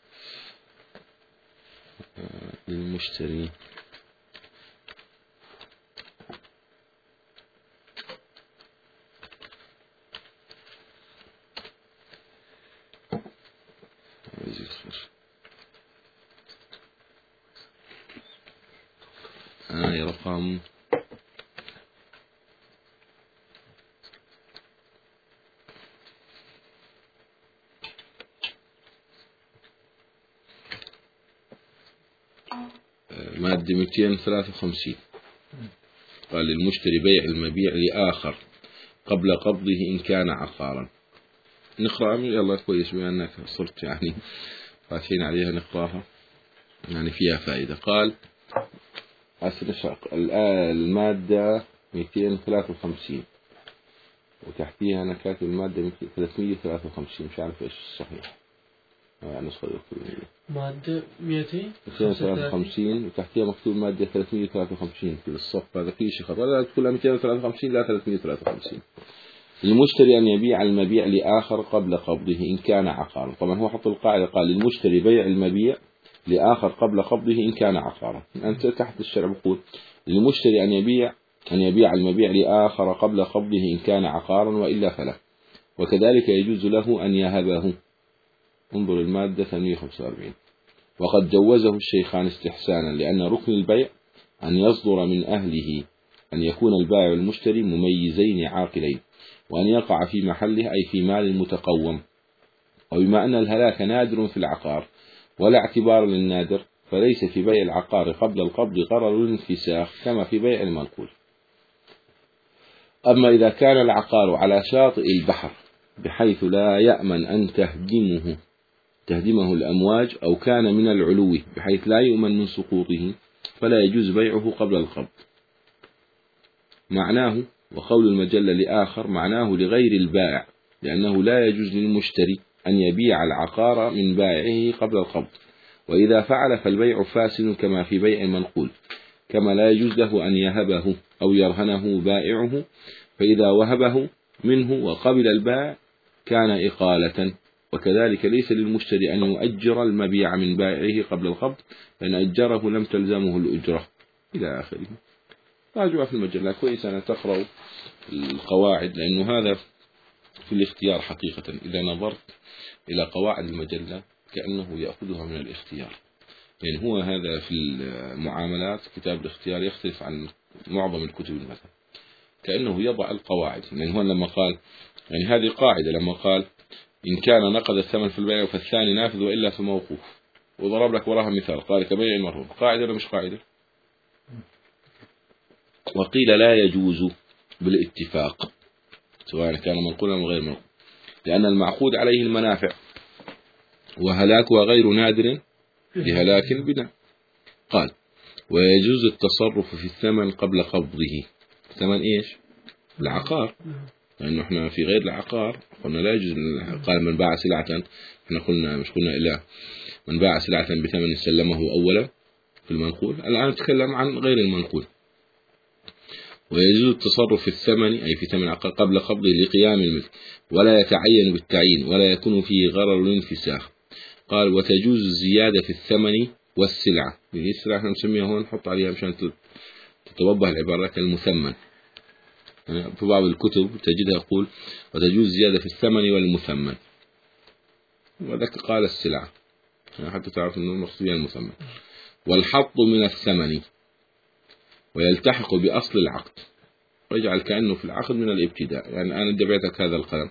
[SPEAKER 1] للمشتري هاي رقم مادة مئتين وثلاثة وخمسين. قال للمشتري بيع المبيع لآخر قبل قبضه إن كان عقارا. نقرأ يلا كويس بما أنك صرت يعني فاتحين عليها نقرأها يعني فيها فائدة. قال المادة مئتين وثلاثة وخمسين وتحتيها أنا كاتب المادة ثلاثمئة وثلاثة وخمسين مش عارف إيش الصحيح يعني نسخة إلكترونية.
[SPEAKER 3] مادة مئتين
[SPEAKER 1] وثلاثة وخمسين وتحتيها مكتوب مادة ثلاثمئة وثلاثة وخمسين في الصف هذا فيه شيء ولا تقول مئتين وثلاثة وخمسين لا ثلاثمئة وثلاثة وخمسين. المشتري أن يبيع المبيع لآخر قبل قبضه إن كان عقارا. طبعا هو حط القاعدة قال للمشتري بيع المبيع لآخر قبل قبضه إن كان عقارا. أنت تحت الشرع بقول للمشتري أن يبيع أن يبيع المبيع لآخر قبل قبضه إن كان عقارا وإلا فلا. وكذلك يجوز له أن يهبه. انظر المادة ثمانمئة وخمسة وأربعين. وقد جوزه الشيخان استحسانا لأن ركن البيع أن يصدر من أهله أن يكون البائع والمشتري مميزين عاقلين وأن يقع في محله أي في مال متقوم. وبما أن الهلاك نادر في العقار ولا اعتبار للنادر فليس في بيع العقار قبل القبض غرر الانفساخ كما في بيع المنقول. أما إذا كان العقار على شاطئ البحر بحيث لا يأمن أن تهدمه تهدمه الأمواج أو كان من العلو بحيث لا يؤمن من سقوطه فلا يجوز بيعه قبل القبض. معناه وقول المجلة لآخر معناه لغير البائع لأنه لا يجوز للمشتري أن يبيع العقار من بائعه قبل القبض. وإذا فعل فالبيع فاسد كما في بيع المنقول. كما لا يجوز له أن يهبه أو يرهنه بائعه فإذا وهبه منه وقبل البائع كان إقالة. وكذلك ليس للمشتري أن يؤجر المبيع من بائعه قبل القبض فإن أجره لم تلزمه الأجرة إلى آخره. راجعوا في المجلة كويس أن تقرأوا القواعد لأنه هذا في الاختيار حقيقة. إذا نظرت إلى قواعد المجلة كأنه يأخذها من الاختيار. يعني هو هذا في المعاملات كتاب الاختيار يختلف عن معظم الكتب المثل كأنه يضع القواعد. يعني هو لما قال يعني هذه قاعدة لما قال إن كان نقد الثمن في البيع فالثاني نافذ وإلا فموقوف وضرب لك وراها مثال قال كبيع المرهون. قاعدة ولا مش قاعدة؟ وقيل لا يجوز بالاتفاق سواء كان منقولا أو غير منقول لأن المعقود عليه المنافع وهلاكها غير نادر لهلاك البناء. قال ويجوز التصرف في الثمن قبل قبضه. ثمن إيش؟ العقار لأنه إحنا في غير العقار قلنا لا يجوز. قال من باع سلعة إحنا قلنا مش قلنا إلا من باع سلعة بثمن سلمه أولا في المنقول. الآن نتكلم عن غير المنقول. ويجوز التصرف في الثمن أي في ثمن العقار قبل قبضه لقيام الملك ولا يتعين بالتعيين ولا يكون فيه غرر الانفساخ. قال وتجوز الزيادة في الثمن والسلعة. هذه السلعة احنا نسميها هون نحط عليها مشان تتوضح العبارة كالمثمن. في بعض الكتب تجدها يقول وتجوز زيادة في الثمن والمثمن وذلك قال السلعة حتى تعرف أنه مقصود المثمن. والحط من الثمن ويلتحق بأصل العقد ويجعل كأنه في العقد من الابتداء. يعني أنا دبعتك هذا القلم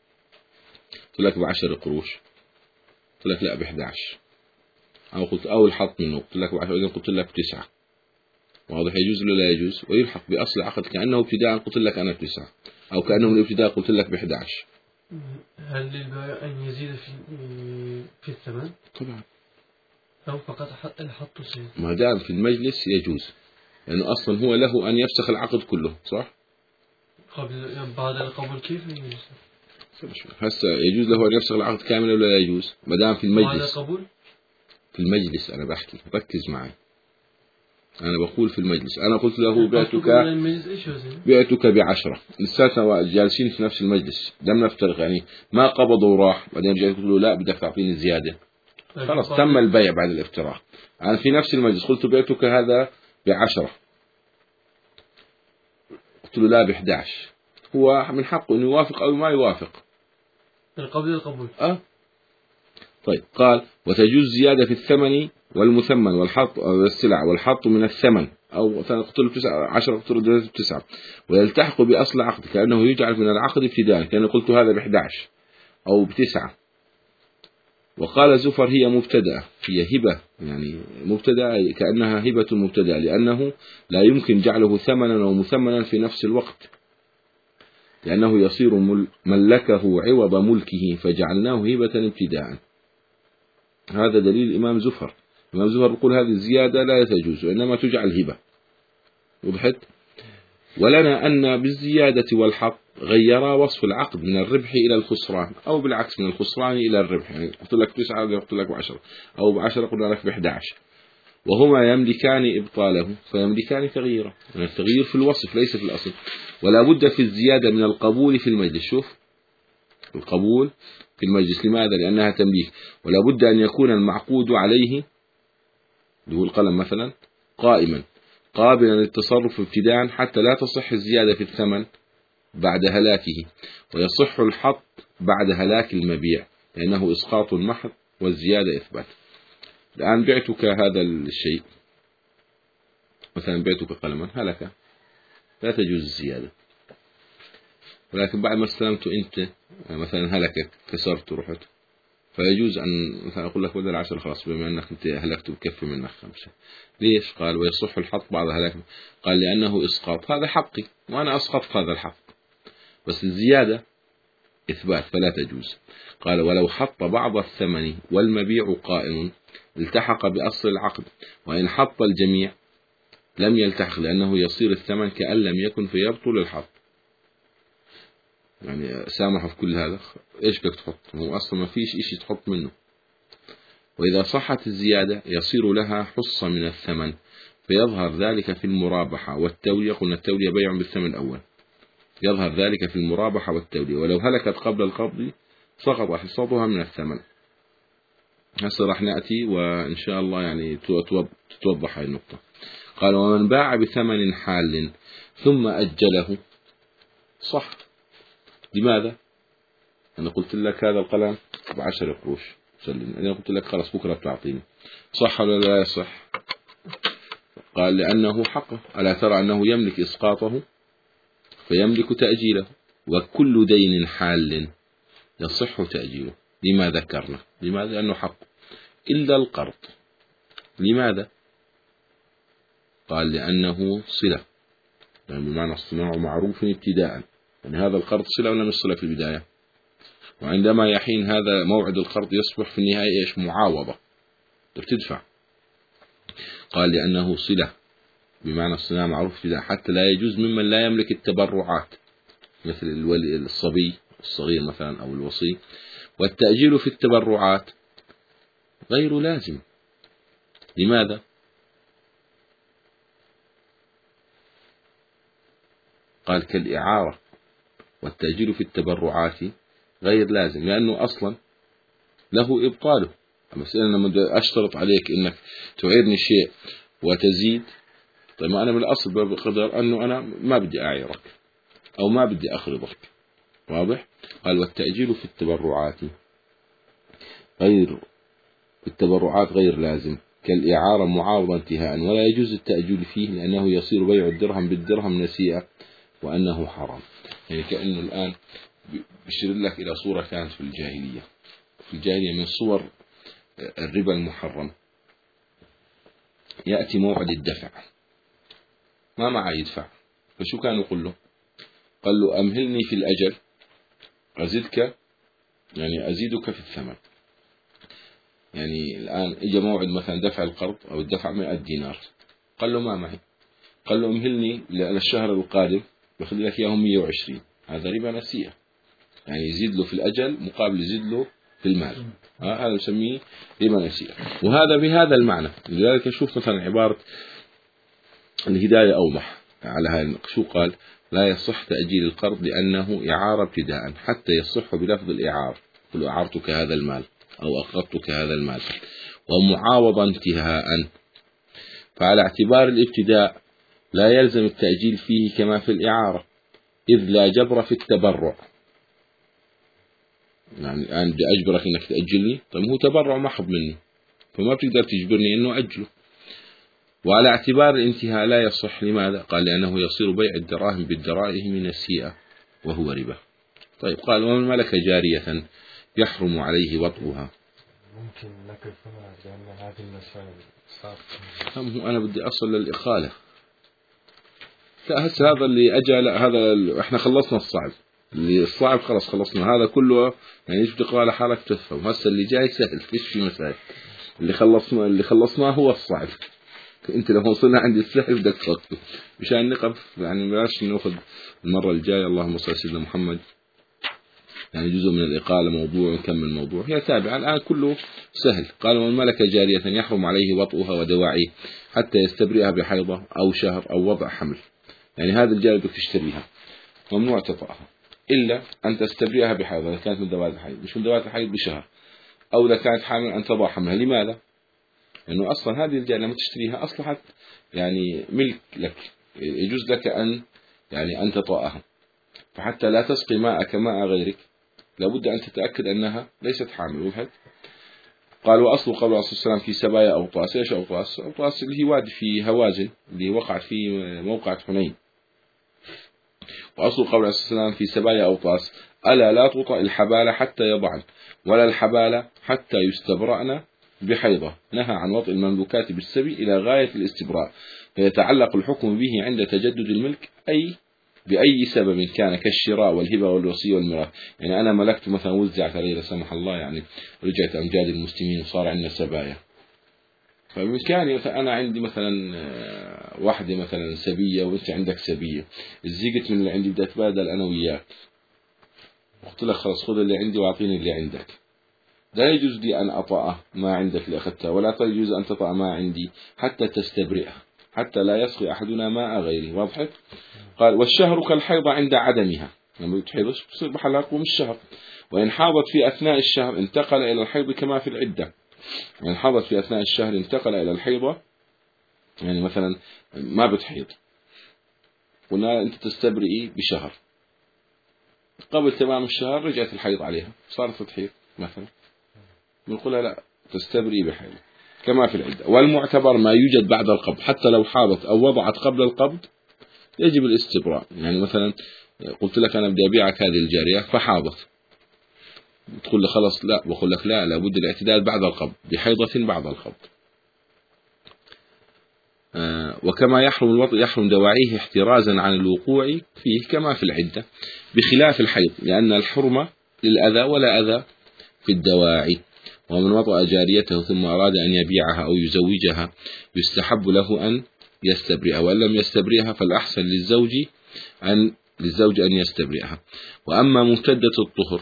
[SPEAKER 1] قلت لك بعشر قروش قلت لك لا بإحدى عشر أو قلت أو الحط منه قلت لك بعشر إذن قلت لك بتسعة. واضح يجوز ولا لا يجوز؟ ويلحق بأصل العقد كأنه ابتداء قلت لك أنا بتسعة أو كأنه من الابتداء قلت لك بإحدى عشر.
[SPEAKER 3] هل للبائع أن يزيد في في الثمن؟
[SPEAKER 1] طبعا.
[SPEAKER 3] أو فقط الحط سيد؟
[SPEAKER 1] ما دام في المجلس يجوز لأنه يعني أصلا هو له أن يفسخ العقد كله صح؟
[SPEAKER 3] قبل بعد القبول كيف يجوز؟
[SPEAKER 1] هسه يجوز له أن يفسخ العقد كامل ولا لا يجوز؟ ما دام في المجلس.
[SPEAKER 3] بعد القبول؟
[SPEAKER 1] في المجلس أنا بحكي ركز معي. أنا بقول في المجلس أنا قلت له بعتك بعتك بعشرة لساتنا جالسين في نفس المجلس لم نفترق يعني ما قبضوا وراح بعدين رجعت قلت له لا بدك تعطيني زيادة خلاص تم البيع بعد الافتراق. أنا في نفس المجلس قلت بعتك هذا بعشرة قلت له لا بإحدى عشر هو من حقه أن يوافق أو ما يوافق
[SPEAKER 3] قبل القبول.
[SPEAKER 1] أه طيب قال وتجوز زيادة في الثمن والمثمن والحط والسلع والحط من الثمن أو مثلا قلت له تسعة عشرة قلت له تسعة، ويلتحق بأصل عقد كأنه يجعل من العقد ابتداء، كأنه قلت هذا بإحدى عشر أو بتسعة. وقال زفر هي مبتدأة، هي هبة يعني مبتدأة كأنها هبة مبتدأة، لأنه لا يمكن جعله ثمنا أو مثمنا في نفس الوقت، لأنه يصير ملكه عوض ملكه فجعلناه هبة ابتداء. هذا دليل الإمام زفر. الإمام زفر يقول هذه الزيادة لا تجوز وإنما تجعل هبة. وضحت؟ ولنا أن بالزيادة والحق غيرا وصف العقد من الربح إلى الخسران، أو بالعكس من الخسران إلى الربح، يعني قلت لك تسعة قلت لك بعشرة، أو بعشرة قلنا لك بإحدى عشر، وهما يملكان إبطاله فيملكان تغييره، يعني التغيير في الوصف ليس في الأصل. ولا بد في الزيادة من القبول في المجلس. شوف القبول في المجلس، لماذا؟ لأنها تمليك. ولا بد أن يكون المعقود عليه اللي هو القلم مثلا قائما قابلا للتصرف ابتداء حتى لا تصح الزيادة في الثمن بعد هلاكه، ويصح الحط بعد هلاك المبيع لأنه إسقاط محض والزيادة إثبات. الآن بعتك هذا الشيء مثلا، بعتك قلما هلك لا تجوز الزيادة، ولكن بعد ما استلمته أنت مثلا هلكك كسرت ورحت، فيجوز أن مثلا أقول لك بدل عشر خلاص بما أنك أنت هلكت بكفي منك خمسة. ليش؟ قال ويصح الحط بعد هلاك. قال لأنه إسقاط، هذا حقي وأنا أسقطت هذا الحق، بس الزيادة إثبات فلا تجوز. قال ولو حط بعض الثمن والمبيع قائم التحق بأصل العقد، وإن حط الجميع لم يلتحق لأنه يصير الثمن كأن لم يكن فيبطل الحط. يعني سامحه في كل هذا، إيش بدك تحط؟ هو أصلا ما فيش إشي تحط منه. وإذا صحت الزيادة يصير لها حصة من الثمن فيظهر ذلك في المرابحة والتولية. قلنا التولية بيع بالثمن الأول، يظهر ذلك في المرابحة والتولية. ولو هلكت قبل القبض سقط حصتها من الثمن. هسه راح نأتي وإن شاء الله يعني تتوضح هذه النقطة. قال ومن باع بثمن حال ثم أجله صح. لماذا؟ أنا قلت لك هذا القلم بعشر قروش سلم، أنا قلت لك خلاص بكرة تعطيني، صح ولا لا يصح؟ قال لأنه حقه. ألا ترى أنه يملك إسقاطه فيملك تأجيله، وكل دين حال يصح تأجيله. لما ذكرنا؟ لماذا؟ لأنه حق إلا القرض. لماذا؟ قال لأنه صلة، يعني بمعنى اصطناع معروف ابتداء، يعني هذا القرض صلة ولا مش صلة في البداية؟ وعندما يحين هذا موعد القرض يصبح في النهاية إيش؟ معاوضة، بتدفع. قال لأنه صلة بمعنى اصطناع معروف ابتداء حتى لا يجوز ممن لا يملك التبرعات مثل الولي الصبي الصغير مثلا أو الوصي. والتأجيل في التبرعات غير لازم. لماذا؟ قال كالإعارة. والتأجيل في التبرعات غير لازم لأنه أصلا له إبطاله. مثلا لما أشترط عليك أنك تعيرني شيء وتزيد، طيب ما أنا من الأصل بقدر أنه أنا ما بدي أعيرك أو ما بدي أخرضك. واضح؟ قال والتأجيل في التبرعات غير التبرعات غير لازم كالإعارة معاوضة انتهاء، ولا يجوز التأجيل فيه لأنه يصير بيع الدرهم بالدرهم نسيئة وأنه حرام. يعني كأنه الآن بشير لك إلى صورة كانت في الجاهلية. في الجاهلية من صور الربا المحرم، يأتي موعد الدفع ما معه يدفع، فشو كان يقول له؟ قال له أمهلني في الأجل أزيدك، يعني أزيدك في الثمن. يعني الآن إجا موعد مثلا دفع القرض أو الدفع مئة دينار، قال له ما معي، قال له أمهلني للشهر القادم بخلي لك إياهم مئة وعشرين. هذا ربا نسيئة، يعني يزيد له في الأجل مقابل يزيد له في المال. هذا نسميه ربا نسيئة. وهذا بهذا المعنى. لذلك شوف مثلا عبارة الهداية أوضح على هذا. شو قال؟ لا يصح تأجيل القرض لأنه إعارة ابتداء حتى يصح بلفظ الإعارة، قل أعرتك هذا المال أو أقرضتك هذا المال، ومعاوضة انتهاء. فعلى اعتبار الابتداء لا يلزم التأجيل فيه كما في الإعارة، إذ لا جبر في التبرع. يعني الآن بدي أجبرك إنك تأجلني، طيب هو تبرع محض مني فما بتقدر تجبرني إنه أجله. وعلى اعتبار الانتهاء لا يصح. لماذا؟ قال لأنه يصير بيع الدراهم بالدرائهم من السيئة وهو ربا. طيب قال ومن ملك جارية يحرم عليه وطئها.
[SPEAKER 2] ممكن نكفها لأن هذه المسائل صعبة.
[SPEAKER 1] أنا بدي أصل للإقالة. لا هسه هذا اللي أجا، لا هذا ال... إحنا خلصنا الصعب، اللي الصعب خلص خلصنا هذا كله، يعني إيش بتقرأ على حالك تفهم. هسه اللي جاي سهل، فيش في مسائل. اللي خلصنا اللي خلصناه هو الصعب. أنت لو وصلنا عند السهل بدك تفكر مشان نقف، يعني بلاش نأخذ المرة الجاية. اللهم صل على سيدنا محمد. يعني جزء من الإقالة موضوع ونكمل موضوع، هي تابعة. الآن كله سهل. قال ومن ملك جارية يحرم عليه وطئها ودواعيه حتى يستبرئها بحيضة أو شهر أو وضع حمل. يعني هذا الجارية بدك تشتريها ممنوع تطأها إلا أن تستبرئها بحيضة إذا كانت من ذوات الحيض، مش من ذوات الحيض بشهر، أو إذا كانت حامل أن تضع حملها. لماذا؟ لأنه أصلا هذه الجارية لما تشتريها أصلحت يعني ملك لك، يجوز لك أن يعني أن تطأها، فحتى لا تسقي ماءك ماء غيرك لابد أن تتأكد أنها ليست حامل. وهد قال وأصل قول الله صلى الله عليه وسلم في سبايا أوطاس. إيش أوطاس؟ أوطاس اللي هي وادي في هوازن اللي وقعت في موقع حنين. وأصل قول الله صلى الله عليه وسلم في سبايا أوطاس ألا لا تطأ الحبال حتى يضعن ولا الحبال حتى يستبرأن بحيضة. نهى عن وطئ المملوكات بالسبي إلى غاية الاستبراء، فيتعلق الحكم به عند تجدد الملك أي بأي سبب كان كالشراء والهبة والوصية والميراث. يعني أنا ملكت مثلا وزعت علي لا سمح الله، يعني رجعت أمجاد المسلمين وصار عندنا سبايا، فبإمكاني أنا عندي مثلا واحدة مثلا سبية وأنت عندك سبية، الزيقت من اللي عندي بدي أتبادل أنا وياك، قلت لك خلاص خذ اللي عندي وأعطيني اللي عندك. لا يجوز لي أن أطأ ما عندك اللي أخذتها، ولا يجوز أن تطأ ما عندي حتى تستبرئها، حتى لا يسقي أحدنا ماء غيره. واضح؟ قال والشهر كالحيض عند عدمها، لما تحيضش بصير بحلها قوم الشهر. وإن حاضت في أثناء الشهر انتقل إلى الحيض كما في العدة. وإن حاضت في أثناء الشهر انتقل إلى الحيضة، يعني مثلا ما بتحيض قلنا أنت تستبرئي بشهر، قبل تمام الشهر رجعت الحيض عليها صارت تحيض مثلا، بنقولها لا تستبرئي بحيض كما في العدة. والمعتبر ما يوجد بعد القبض، حتى لو حاضت أو وضعت قبل القبض يجب الاستبراء. يعني مثلا قلت لك أنا بدي أبيعك هذه الجارية فحاضت، تقول لي خلاص لا، بقول لك لا لابد الاعتداد بعد القبض بحيضة بعد القبض. آه وكما يحرم الوطء يحرم دواعيه احترازا عن الوقوع فيه كما في العدة، بخلاف الحيض لأن الحرمة للأذى ولا أذى في الدواعي. ومن وطأ جاريته ثم أراد أن يبيعها أو يزوجها يستحب له أن يستبرئها، وإن لم يستبرئها فالأحسن للزوج أن للزوج أن يستبرئها. وأما ممتدة الطهر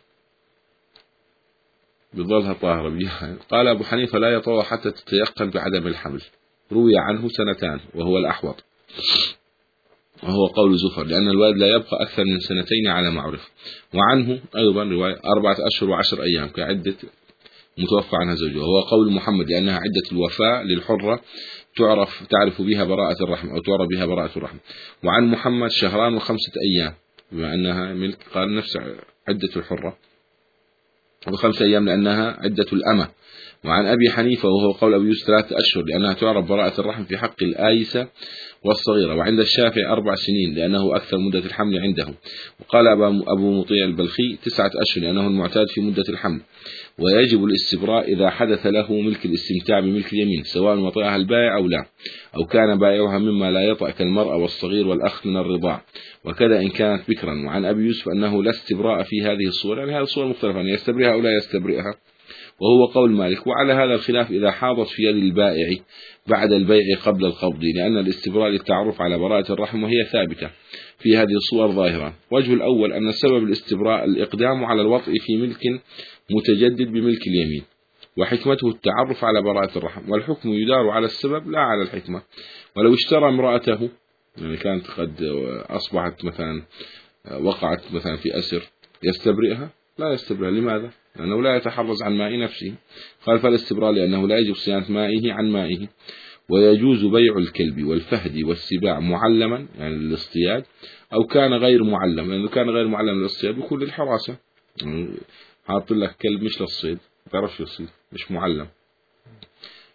[SPEAKER 1] بظلها طاهرة بها، قال أبو حنيفة لا يطوى حتى تتيقن بعدم الحمل، روي عنه سنتان وهو الأحوط، وهو قول زفر لأن الوالد لا يبقى أكثر من سنتين على معرف. وعنه أيضا رواية أربعة أشهر وعشر أيام كعدة متوفى عنها زوجها، وهو قول محمد لأنها عدة الوفاء للحرة تعرف تعرف بها براءة الرحم أو تعرف بها براءة الرحم. وعن محمد شهران وخمسة أيام بما أنها ملك، قال نفس عدة الحرة، وخمسة أيام لأنها عدة الأمة. وعن أبي حنيفة وهو قول أبي يوسف ثلاثة أشهر لأنها تعرف براءة الرحم في حق الآيسة والصغيرة. وعند الشافعي أربع سنين لأنه أكثر مدة الحمل عنده. وقال أبو مطيع البلخي تسعة أشهر لأنه المعتاد في مدة الحمل. ويجب الاستبراء إذا حدث له ملك الاستمتاع بملك اليمين سواء وطئها البائع أو لا، أو كان بائعها مما لا يطأ كالمرأة والصغير والأخ من الرضاع، وكذا إن كانت بكرا. وعن أبي يوسف أنه لا استبراء في هذه الصورة، يعني هذه الصورة مختلفة أن يستبرئها أو لا يستبرئها، وهو قول مالك. وعلى هذا الخلاف إذا حاضت في يد البائع بعد البيع قبل القبض، لأن الاستبراء للتعرف على براءة الرحم وهي ثابتة في هذه الصور ظاهرة. وجه الأول أن سبب الاستبراء الإقدام على الوطء في ملك متجدد بملك اليمين، وحكمته التعرف على براءة الرحم، والحكم يدار على السبب لا على الحكمة. ولو اشترى امرأته، يعني كانت قد أصبحت مثلا وقعت مثلا في أسر، يستبرئها؟ لا يستبرئها. لماذا؟ لأنه لا يتحرز عن ماء نفسه. قال فالاستبراء لأنه لا يجب صيانة مائه عن مائه. ويجوز بيع الكلب والفهد والسباع معلما يعني للاصطياد، أو كان غير معلم، لأنه كان غير معلم للاصطياد بيكون للحراسة، حاط لك كلب مش للصيد، ما تعرفش يصيد، مش معلم.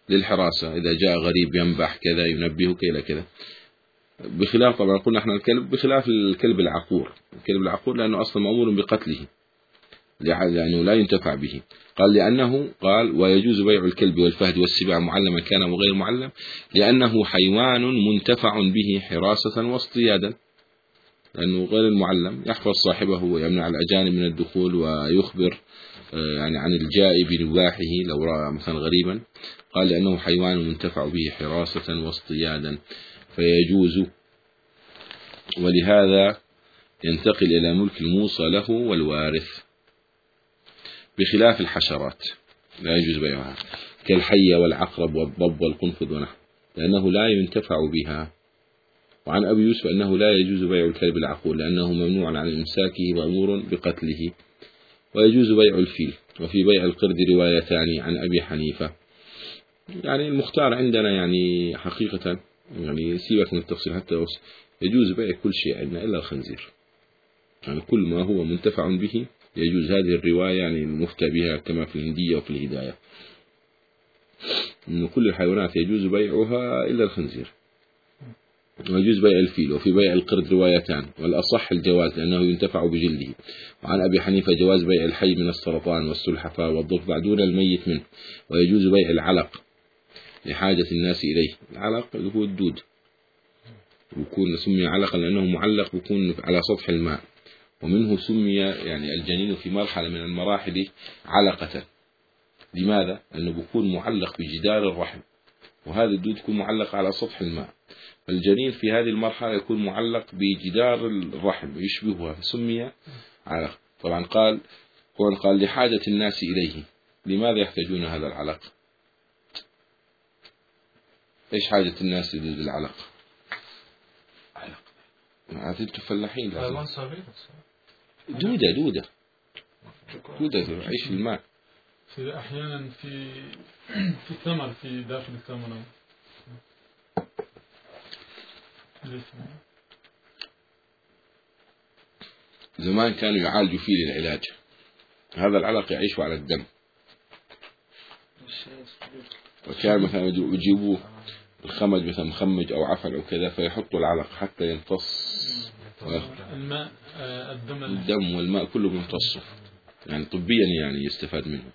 [SPEAKER 1] للحراسة، إذا جاء غريب ينبح كذا ينبهك إلى كذا. بخلاف طبعا قلنا احنا الكلب بخلاف الكلب العقور، الكلب العقور لأنه أصلا مأمور بقتله لأنه لا ينتفع به. قال لأنه قال ويجوز بيع الكلب والفهد والسباع معلما كان وغير معلم لأنه حيوان منتفع به حراسة واصطيادا، لأنه غير المعلم يحفظ صاحبه ويمنع الأجانب من الدخول ويخبر يعني عن الجائب بنباحه لو رأى مثلا غريبا. قال لأنه حيوان منتفع به حراسة واصطيادا فيجوز، ولهذا ينتقل إلى ملك الموصى له والوارث، بخلاف الحشرات لا يجوز بيعها كالحية والعقرب والضب والقنفذ ونحو لأنه لا ينتفع بها. وعن أبي يوسف أنه لا يجوز بيع الكلب العقور لأنه ممنوع عن إمساكه مأمور بقتله. ويجوز بيع الفيل. وفي بيع القرد روايتان عن أبي حنيفة. يعني المختار عندنا يعني حقيقة يعني سيبك من التفصيل حتى يجوز بيع كل شيء عندنا إلا الخنزير، يعني كل ما هو منتفع به يجوز. هذه الرواية يعني المفتى بها كما في الهندية وفي الهداية إن كل الحيوانات يجوز بيعها إلا الخنزير. ويجوز بيع الفيل. وفي بيع القرد روايتان والأصح الجواز لأنه ينتفع بجلده. وعن أبي حنيفة جواز بيع الحي من السرطان والسلحفاة والضفدع دون الميت منه. ويجوز بيع العلق لحاجة الناس إليه. العلق اللي هو الدود ويكون سمي علقا لأنه معلق ويكون على سطح الماء، ومنه سمي يعني الجنين في مرحلة من المراحل علقة. لماذا؟ لأنه بيكون معلق بجدار الرحم، وهذا الدود يكون معلق على سطح الماء، الجنين في هذه المرحلة يكون معلق بجدار الرحم يشبهها فسمي علق. طبعا قال هو قال لحاجة الناس إليه. لماذا يحتاجون هذا العلق؟ إيش حاجة الناس للعلق؟ علق أنتم فلاحين. دودة دودة دودة تعيش في الماء.
[SPEAKER 4] في أحيانا في في الثمر في داخل الثمر.
[SPEAKER 1] زمان كانوا يعالجوا فيه للعلاج. هذا العلق يعيش على الدم، وكان مثلا يجيبوه الخمج مثلا مخمج أو عفن أو كذا فيحطوا العلق حتى يمتص
[SPEAKER 4] الماء الدم
[SPEAKER 1] الدم والماء كله بيمتصه، يعني طبيا يعني يستفاد منه.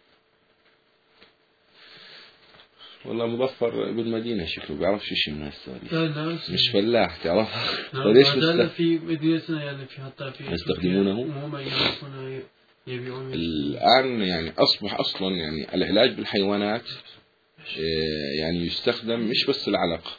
[SPEAKER 1] والله مظفر ابن مدينة شكله بيعرفش شيء من هالسؤال، مش فلاح تعرف.
[SPEAKER 3] فليش هذا في مدينتنا يعني في حتى في
[SPEAKER 1] يستخدمونه
[SPEAKER 3] هم يعرفون يبيعون
[SPEAKER 1] الآن. يعني أصبح أصلا يعني العلاج بالحيوانات يعني يستخدم مش بس العلق.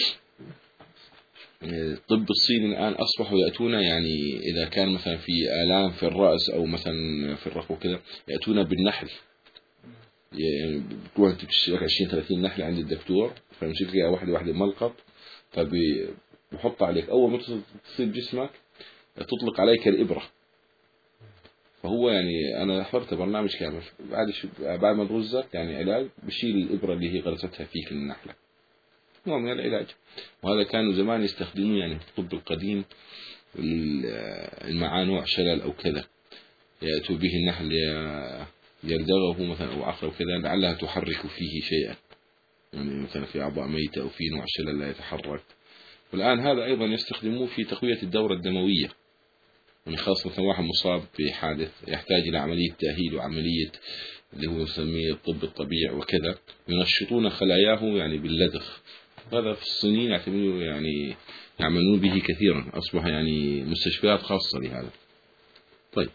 [SPEAKER 1] الطب الصيني الآن أصبحوا يأتون يعني إذا كان مثلا في آلام في الرأس أو مثلا في الرفو كذا يأتون بالنحل. يعني بتروح تشترك عشرين ثلاثين نحلة عند الدكتور فيمسك لها واحدة واحدة ملقط فبيحط عليك أول ما تصيب جسمك تطلق عليك الإبرة. فهو يعني أنا حضرت برنامج كامل بعد بعد ما تغزك يعني علاج بشيل الإبرة اللي هي غرستها فيك النحلة، نوع من العلاج. وهذا كانوا زمان يستخدمون يعني في الطب القديم المعاه نوع شلل أو كذا يأتوا به النحل يلدغه مثلا أو عقرب كذا لعلها تحرك فيه شيئا، يعني مثلا في أعضاء ميتة أو في نوع شلل لا يتحرك. والآن هذا أيضا يستخدموه في تقوية الدورة الدموية، يعني خاصة مثلا واحد مصاب بحادث يحتاج إلى عملية تأهيل وعملية اللي هو يسميه الطب الطبيعي وكذا ينشطون خلاياه يعني باللدغ. هذا في الصينيين يعتمدون يعني يعملون به كثيرا، أصبح يعني مستشفيات خاصة لهذا. طيب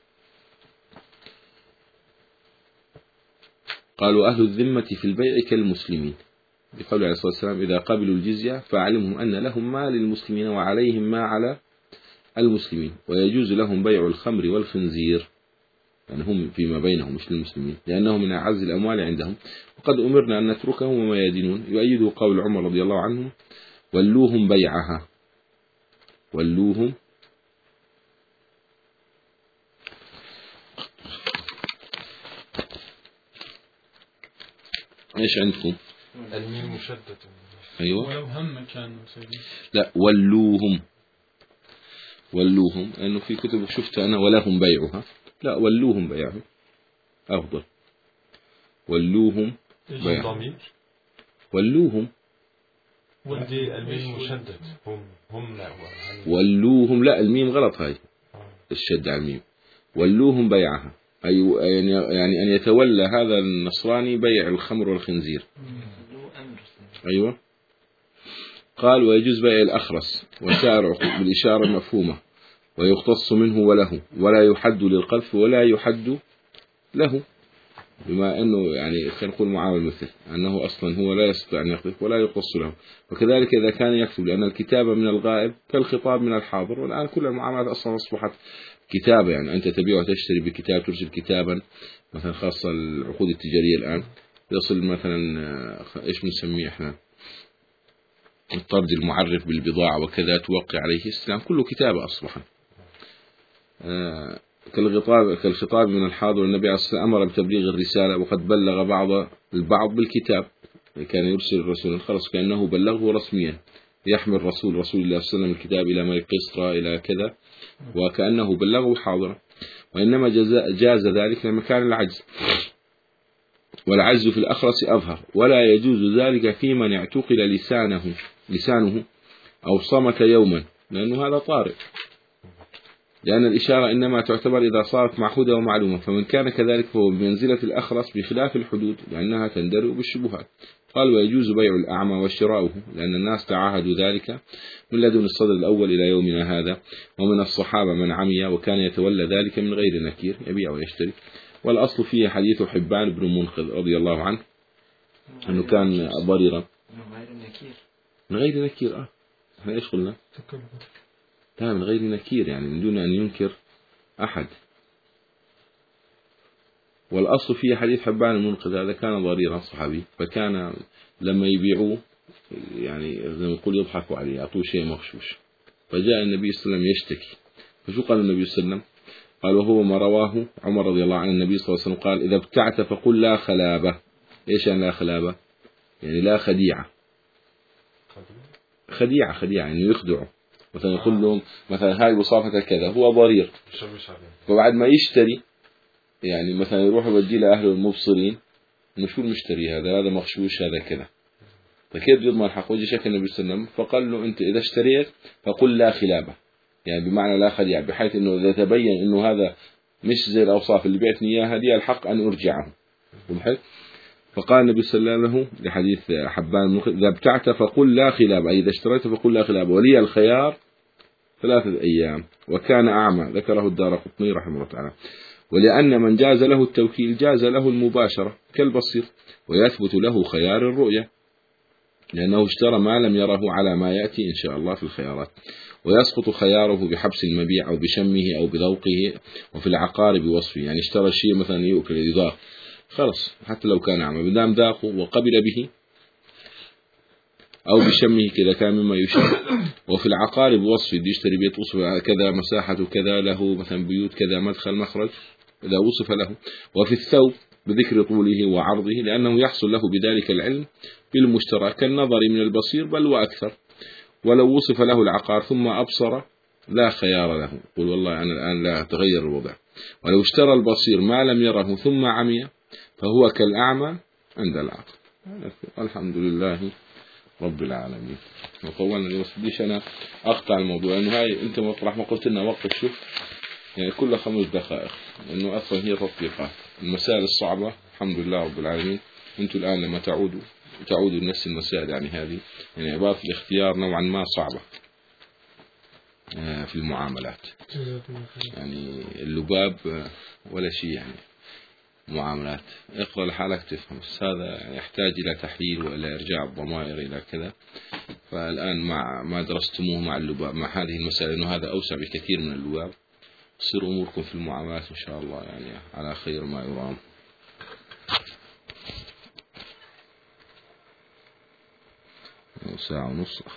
[SPEAKER 1] قالوا أهل الذمة في البيع كالمسلمين بقول عليه الصلاة والسلام إذا قبلوا الجزية فعلمهم أن لهم ما للمسلمين وعليهم ما على المسلمين، ويجوز لهم بيع الخمر والخنزير يعني هم فيما بينهم مش للمسلمين لأنه من أعز الأموال عندهم، وقد أمرنا أن نتركهم وما يدينون. يؤيده قول عمر رضي الله عنه ولوهم بيعها. ولوهم ايش عندكم؟
[SPEAKER 2] الميم مشدد.
[SPEAKER 1] ايوه
[SPEAKER 4] ولو هم كان سيدي.
[SPEAKER 1] لا ولوهم ولوهم لأنه في كتب شفتها أنا ولهم بيعها، لا ولوهم بيعها أفضل. ولوهم بيعها. ولوهم
[SPEAKER 2] ودي الميم مشدد هم هم لا
[SPEAKER 1] ولوهم لا الميم غلط هاي الشد على الميم ولوهم بيعها أي يعني يعني أن يتولى هذا النصراني بيع الخمر والخنزير. أيوة. قال ويجوز بيع الأخرس وسائر عقود بالإشارة المفهومة ويختص منه وله ولا يحد للقذف ولا يحد له بما أنه يعني خلينا نقول معامل مثل أنه أصلا هو لا يستطيع أن يقذف ولا يقتص له. وكذلك إذا كان يكتب لأن الكتابة من الغائب كالخطاب من الحاضر والآن كل المعاملات أصلا أصبحت كتابة يعني أنت تبيع وتشتري بكتاب ترسل كتابا مثلا خاصة العقود التجارية الآن يصل مثلا إيش بنسميه إحنا الطرد المعرف بالبضاعة وكذا توقع عليه السلام كله كتابة أصبح. آه كالخطاب كالخطاب من الحاضر النبي عليه الصلاة والسلام أمر بتبليغ الرسالة وقد بلغ بعض البعض بالكتاب كان يرسل الرسول خلص كأنه بلغه رسميا يحمل رسول رسول الله صلى الله عليه وسلم الكتاب إلى ملك قسطرى إلى كذا وكأنه بلغه حاضرا. وإنما جاز ذلك لما كان العجز والعجز في الأخرس أظهر ولا يجوز ذلك في من اعتقل لسانه لسانه أو صمت يوما لأنه هذا طارئ لأن الإشارة إنما تعتبر إذا صارت معهودة ومعلومة فمن كان كذلك فهو بمنزلة الأخرس بخلاف الحدود لأنها تندرئ بالشبهات. قال ويجوز بيع الأعمى وشراؤه لأن الناس تعاهدوا ذلك من لدن الصدر الأول إلى يومنا هذا ومن الصحابة من عمي وكان يتولى ذلك من غير نكير يبيع ويشتري. والأصل فيه حديث حبان بن منخذ رضي الله عنه أنه كان ضريرا من غير نكير آه احنا إيش قلنا لا من غير نكير يعني من دون أن ينكر أحد. والأصل فيه حديث حبان المنقذ هذا كان ضريرا صحابي فكان لما يبيعوه يعني زي ما يقول يضحكوا عليه يعطوه شيء مغشوش فجاء النبي صلى الله عليه وسلم يشتكي فشو قال النبي صلى الله عليه وسلم قال وهو ما رواه عمر رضي الله عنه النبي صلى الله عليه وسلم قال إذا ابتعت فقل لا خلابة. إيش يعني لا خلابة يعني لا خديعة خديعة خديعة يعني يخدعه مثلا يقول لهم مثلا هاي بصافة كذا هو ضرير فبعد ما يشتري يعني مثلا يروح يودي لأهله المبصرين مش هو المشتري هذا هذا مغشوش هذا كذا فكيف يضمن حق وجه شك النبي صلى الله عليه وسلم فقال له أنت إذا اشتريت فقل لا خلابة يعني بمعنى لا خديعة بحيث إنه إذا تبين إنه هذا مش زي الأوصاف اللي بعتني إياها دي الحق أن أرجعه. فقال النبي صلى الله عليه وسلم لحديث حبان إذا ابتعت فقل لا خلابة أي إذا اشتريت فقل لا خلابة ولي الخيار ثلاثة أيام وكان أعمى ذكره الدارقطني رحمه الله تعالى. ولأن من جاز له التوكيل جاز له المباشرة كالبصير ويثبت له خيار الرؤية لأنه اشترى ما لم يره على ما يأتي إن شاء الله في الخيارات. ويسقط خياره بحبس المبيع أو بشمه أو بذوقه وفي العقار بوصفه يعني اشترى شيء مثلا يؤكل يذاق خلص حتى لو كان أعمى بدام ذاقه وقبل به أو بشمه كذا كان مما يشم. وفي العقار بوصفه دي يشتري بيت وصف كذا مساحة كذا له مثلا بيوت كذا مدخل مخرج إذا وصف له. وفي الثوب بذكر طوله وعرضه لأنه يحصل له بذلك العلم بالمشترى كالنظر من البصير بل وأكثر. ولو وصف له العقار ثم أبصر لا خيار له قل والله أنا الآن لا تغير الوضع. ولو اشترى البصير ما لم يره ثم عمي فهو كالأعمى عند العقل. الحمد لله رب العالمين. وطولنا اليوم بديش أنا أقطع الموضوع لأنه هاي أنت مطرح ما قلت لنا وقت شوف يعني كل خمس دقائق لأنه أصلا هي تطبيقات المسائل الصعبة الحمد لله رب العالمين. أنتم الآن لما تعودوا تعودوا لنفس المسائل يعني هذه يعني عبارة الاختيار نوعا ما صعبة في المعاملات يعني اللباب ولا شيء يعني معاملات اقرأ لحالك تفهم بس هذا يحتاج إلى تحليل وإلى إرجاع الضمائر إلى كذا. فالآن مع ما درستموه مع اللباب مع هذه المسائل إنه هذا أوسع بكثير من اللباب تصير أموركم في المعاملات إن شاء الله يعني على خير ما يرام. ساعة ونص.